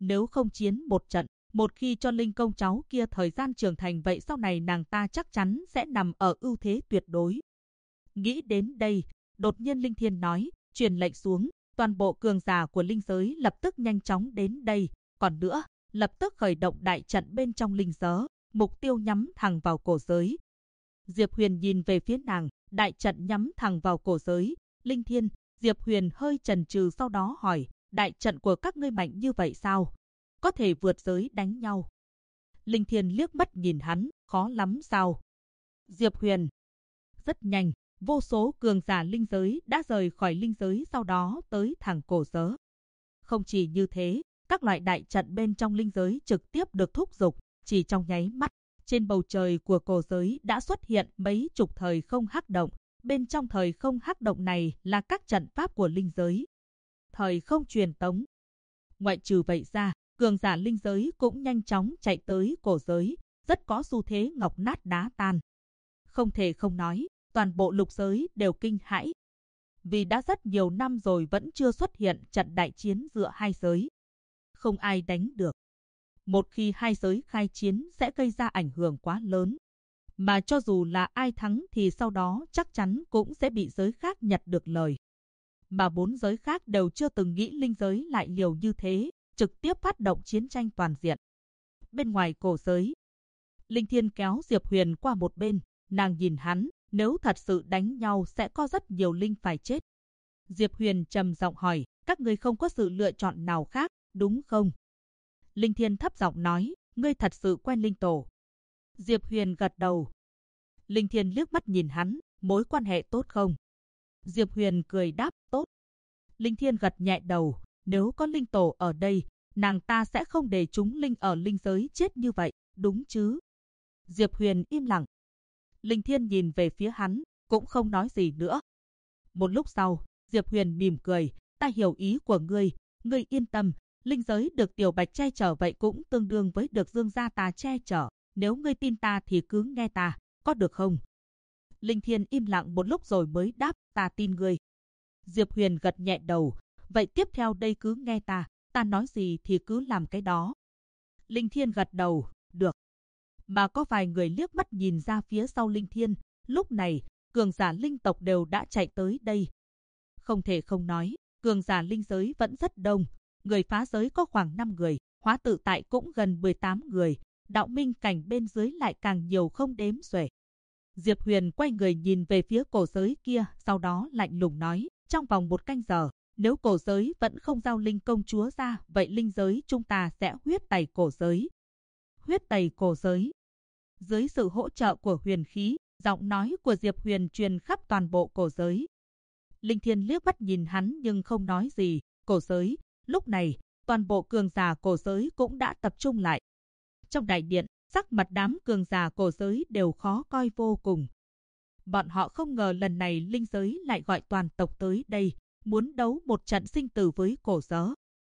Nếu không chiến một trận, một khi cho Linh công cháu kia thời gian trưởng thành vậy sau này nàng ta chắc chắn sẽ nằm ở ưu thế tuyệt đối. Nghĩ đến đây, đột nhiên Linh Thiên nói, truyền lệnh xuống, toàn bộ cường giả của linh giới lập tức nhanh chóng đến đây. Còn nữa, lập tức khởi động đại trận bên trong linh giới, mục tiêu nhắm thẳng vào cổ giới. Diệp Huyền nhìn về phía nàng, đại trận nhắm thẳng vào cổ giới. Linh Thiên, Diệp Huyền hơi chần chừ sau đó hỏi, đại trận của các ngươi mạnh như vậy sao? Có thể vượt giới đánh nhau. Linh Thiên liếc mắt nhìn hắn, khó lắm sao? Diệp Huyền. Rất nhanh, vô số cường giả linh giới đã rời khỏi linh giới sau đó tới thẳng cổ giới. Không chỉ như thế, các loại đại trận bên trong linh giới trực tiếp được thúc giục, chỉ trong nháy mắt, trên bầu trời của cổ giới đã xuất hiện mấy chục thời không hắc động. Bên trong thời không hắc động này là các trận pháp của linh giới. Thời không truyền tống. Ngoại trừ vậy ra, cường giả linh giới cũng nhanh chóng chạy tới cổ giới, rất có xu thế ngọc nát đá tan. Không thể không nói, toàn bộ lục giới đều kinh hãi. Vì đã rất nhiều năm rồi vẫn chưa xuất hiện trận đại chiến giữa hai giới. Không ai đánh được. Một khi hai giới khai chiến sẽ gây ra ảnh hưởng quá lớn. Mà cho dù là ai thắng thì sau đó chắc chắn cũng sẽ bị giới khác nhặt được lời. Mà bốn giới khác đều chưa từng nghĩ linh giới lại liều như thế, trực tiếp phát động chiến tranh toàn diện. Bên ngoài cổ giới, Linh Thiên kéo Diệp Huyền qua một bên, nàng nhìn hắn, nếu thật sự đánh nhau sẽ có rất nhiều linh phải chết. Diệp Huyền trầm giọng hỏi, các ngươi không có sự lựa chọn nào khác, đúng không? Linh Thiên thấp giọng nói, ngươi thật sự quen linh tổ. Diệp Huyền gật đầu. Linh Thiên liếc mắt nhìn hắn, mối quan hệ tốt không? Diệp Huyền cười đáp, tốt. Linh Thiên gật nhẹ đầu, nếu có linh tổ ở đây, nàng ta sẽ không để chúng linh ở linh giới chết như vậy, đúng chứ? Diệp Huyền im lặng. Linh Thiên nhìn về phía hắn, cũng không nói gì nữa. Một lúc sau, Diệp Huyền mỉm cười, ta hiểu ý của ngươi yên tâm, linh giới được Tiểu Bạch che chở vậy cũng tương đương với được Dương gia ta che chở, nếu ngươi tin ta thì cứ nghe ta, có được không? Linh Thiên im lặng một lúc rồi mới đáp, ta tin ngươi. Diệp Huyền gật nhẹ đầu, vậy tiếp theo đây cứ nghe ta nói gì thì cứ làm cái đó. Linh Thiên gật đầu, được. Mà có vài người liếc mắt nhìn ra phía sau Linh Thiên, lúc này, cường giả linh tộc đều đã chạy tới đây. Không thể không nói, cường giả linh giới vẫn rất đông, người phá giới có khoảng 5 người, hóa tự tại cũng gần 18 người, đạo minh cảnh bên dưới lại càng nhiều không đếm xuể. Diệp Huyền quay người nhìn về phía cổ giới kia, sau đó lạnh lùng nói, trong vòng 1 canh giờ, nếu cổ giới vẫn không giao linh công chúa ra, vậy linh giới chúng ta sẽ huyết tẩy cổ giới. Huyết tẩy cổ giới. Dưới sự hỗ trợ của huyền khí, giọng nói của Diệp Huyền truyền khắp toàn bộ cổ giới. Linh Thiên liếc mắt nhìn hắn nhưng không nói gì. Cổ giới, lúc này, toàn bộ cường giả cổ giới cũng đã tập trung lại. Trong đại điện, sắc mặt đám cường giả cổ giới đều khó coi vô cùng. Bọn họ không ngờ lần này linh giới lại gọi toàn tộc tới đây, muốn đấu một trận sinh tử với cổ giới.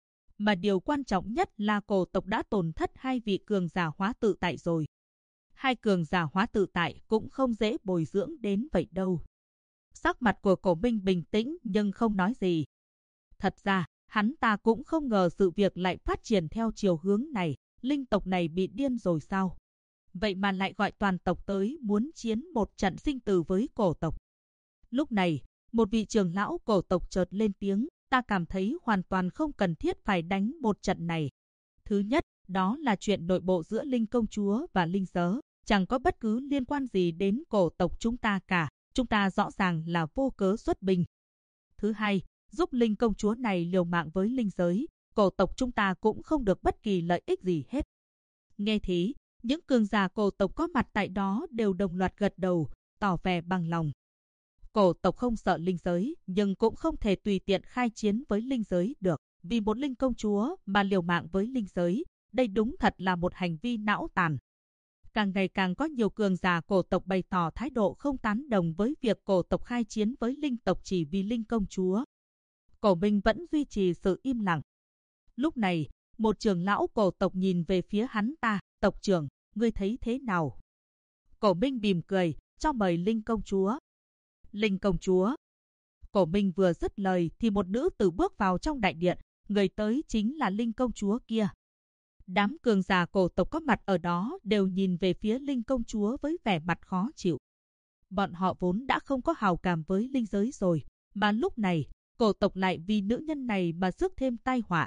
Mà điều quan trọng nhất là cổ tộc đã tổn thất 2 vị cường giả hóa tự tại rồi. 2 cường giả hóa tự tại cũng không dễ bồi dưỡng đến vậy đâu. Sắc mặt của Cổ Minh bình tĩnh nhưng không nói gì. Thật ra, hắn ta cũng không ngờ sự việc lại phát triển theo chiều hướng này. Linh tộc này bị điên rồi sao? Vậy mà lại gọi toàn tộc tới muốn chiến một trận sinh tử với cổ tộc. Lúc này, một vị trưởng lão cổ tộc chợt lên tiếng, ta cảm thấy hoàn toàn không cần thiết phải đánh một trận này. Thứ nhất, đó là chuyện nội bộ giữa Linh công chúa và Linh giới, chẳng có bất cứ liên quan gì đến cổ tộc chúng ta cả, chúng ta rõ ràng là vô cớ xuất binh. Thứ hai, giúp Linh công chúa này liều mạng với linh giới, cổ tộc chúng ta cũng không được bất kỳ lợi ích gì hết. Nghe thế, những cường giả cổ tộc có mặt tại đó đều đồng loạt gật đầu, tỏ vẻ bằng lòng. Cổ tộc không sợ linh giới, nhưng cũng không thể tùy tiện khai chiến với linh giới được. Vì một linh công chúa mà liều mạng với linh giới, đây đúng thật là một hành vi não tàn. Càng ngày càng có nhiều cường giả cổ tộc bày tỏ thái độ không tán đồng với việc cổ tộc khai chiến với linh tộc chỉ vì linh công chúa. Cổ Minh vẫn duy trì sự im lặng. Lúc này, một trưởng lão cổ tộc nhìn về phía hắn ta, tộc trưởng, ngươi thấy thế nào? Cổ Minh mỉm cười, cho mời Linh công chúa. Linh công chúa. Cổ Minh vừa dứt lời thì một nữ tử bước vào trong đại điện, người tới chính là Linh công chúa kia. Đám cường giả cổ tộc có mặt ở đó đều nhìn về phía Linh công chúa với vẻ mặt khó chịu. Bọn họ vốn đã không có hào cảm với linh giới rồi, mà lúc này, cổ tộc lại vì nữ nhân này mà rước thêm tai họa.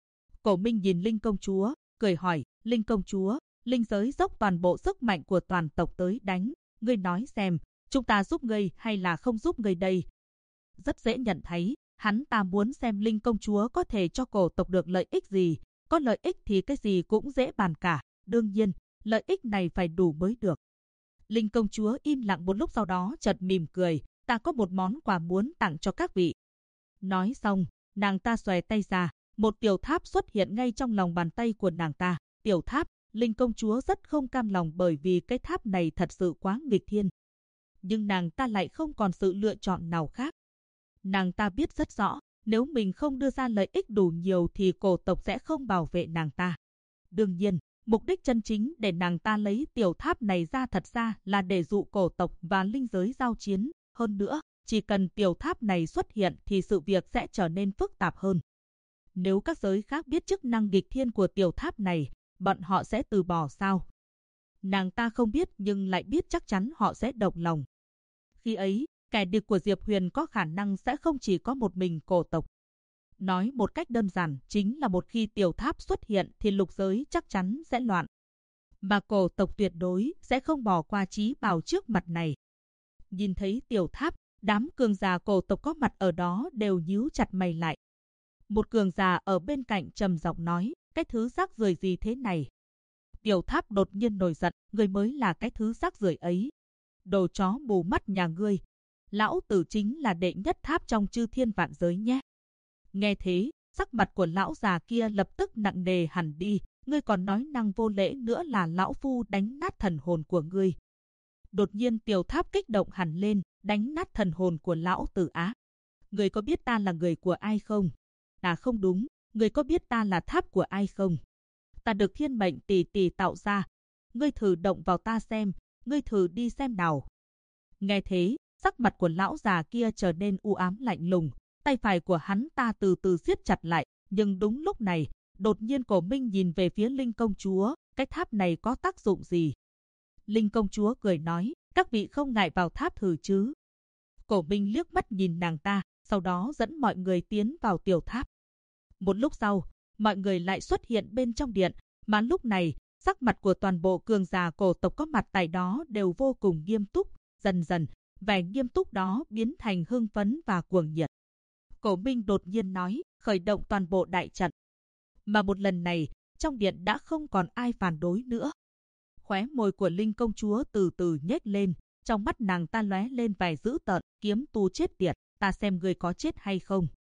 Cổ Minh nhìn Linh công chúa, cười hỏi, Linh công chúa, linh giới dốc toàn bộ sức mạnh của toàn tộc tới đánh, ngươi nói xem, chúng ta giúp ngươi hay là không giúp ngươi đây? Rất dễ nhận thấy, hắn ta muốn xem Linh công chúa có thể cho cổ tộc được lợi ích gì, có lợi ích thì cái gì cũng dễ bàn cả, đương nhiên, lợi ích này phải đủ mới được. Linh công chúa im lặng một lúc sau đó chợt mỉm cười, ta có một món quà muốn tặng cho các vị. Nói xong, nàng ta xòe tay ra, một tiểu tháp xuất hiện ngay trong lòng bàn tay của nàng ta. Tiểu tháp, Linh công chúa rất không cam lòng bởi vì cái tháp này thật sự quá nghịch thiên. Nhưng nàng ta lại không còn sự lựa chọn nào khác. Nàng ta biết rất rõ, nếu mình không đưa ra lợi ích đủ nhiều thì cổ tộc sẽ không bảo vệ nàng ta. Đương nhiên, mục đích chân chính để nàng ta lấy tiểu tháp này ra thật ra là để dụ cổ tộc và linh giới giao chiến. Hơn nữa, chỉ cần tiểu tháp này xuất hiện thì sự việc sẽ trở nên phức tạp hơn. Nếu các giới khác biết chức năng nghịch thiên của tiểu tháp này, bọn họ sẽ từ bỏ sao? Nàng ta không biết nhưng lại biết chắc chắn họ sẽ động lòng. Khi ấy, kẻ địch của Diệp Huyền có khả năng sẽ không chỉ có một mình cổ tộc. Nói một cách đơn giản chính là một khi tiểu tháp xuất hiện thì lục giới chắc chắn sẽ loạn. Mà cổ tộc tuyệt đối sẽ không bỏ qua Chí Bảo trước mặt này. Nhìn thấy tiểu tháp, đám cường giả cổ tộc có mặt ở đó đều nhíu chặt mày lại. Một cường giả ở bên cạnh trầm giọng nói, cái thứ rác rưởi gì thế này? Tiểu tháp đột nhiên nổi giận, ngươi mới là cái thứ rác rưởi ấy. Đồ chó mù mắt nhà ngươi. Lão tử chính là đệ nhất tháp trong chư thiên vạn giới nhé. Nghe thế, sắc mặt của lão già kia lập tức nặng nề hẳn đi, ngươi còn nói năng vô lễ nữa là lão phu đánh nát thần hồn của ngươi. Đột nhiên tiểu tháp kích động hẳn lên, đánh nát thần hồn của lão tử á. Ngươi có biết ta là người của ai không? À không đúng, ngươi có biết ta là tháp của ai không? Ta được thiên mệnh tỷ tỷ tạo ra. Ngươi thử động vào ta xem, ngươi thử đi xem nào. Nghe thế, sắc mặt của lão già kia trở nên u ám lạnh lùng, tay phải của hắn ta từ từ siết chặt lại, nhưng đúng lúc này, đột nhiên Cổ Minh nhìn về phía Linh công chúa, cái tháp này có tác dụng gì? Linh công chúa cười nói, các vị không ngại vào tháp thử chứ? Cổ Minh liếc mắt nhìn nàng ta, sau đó dẫn mọi người tiến vào tiểu tháp. Một lúc sau, mọi người lại xuất hiện bên trong điện, mà lúc này, sắc mặt của toàn bộ cường giả cổ tộc có mặt tại đó đều vô cùng nghiêm túc, dần dần, vẻ nghiêm túc đó biến thành hưng phấn và cuồng nhiệt. Cổ Minh đột nhiên nói, khởi động toàn bộ đại trận. Mà một lần này, trong điện đã không còn ai phản đối nữa. Khóe môi của Linh công chúa từ từ nhếch lên, trong mắt nàng ta lóe lên vẻ dữ tợn, kiếm tu chết tiệt, ta xem ngươi có chết hay không.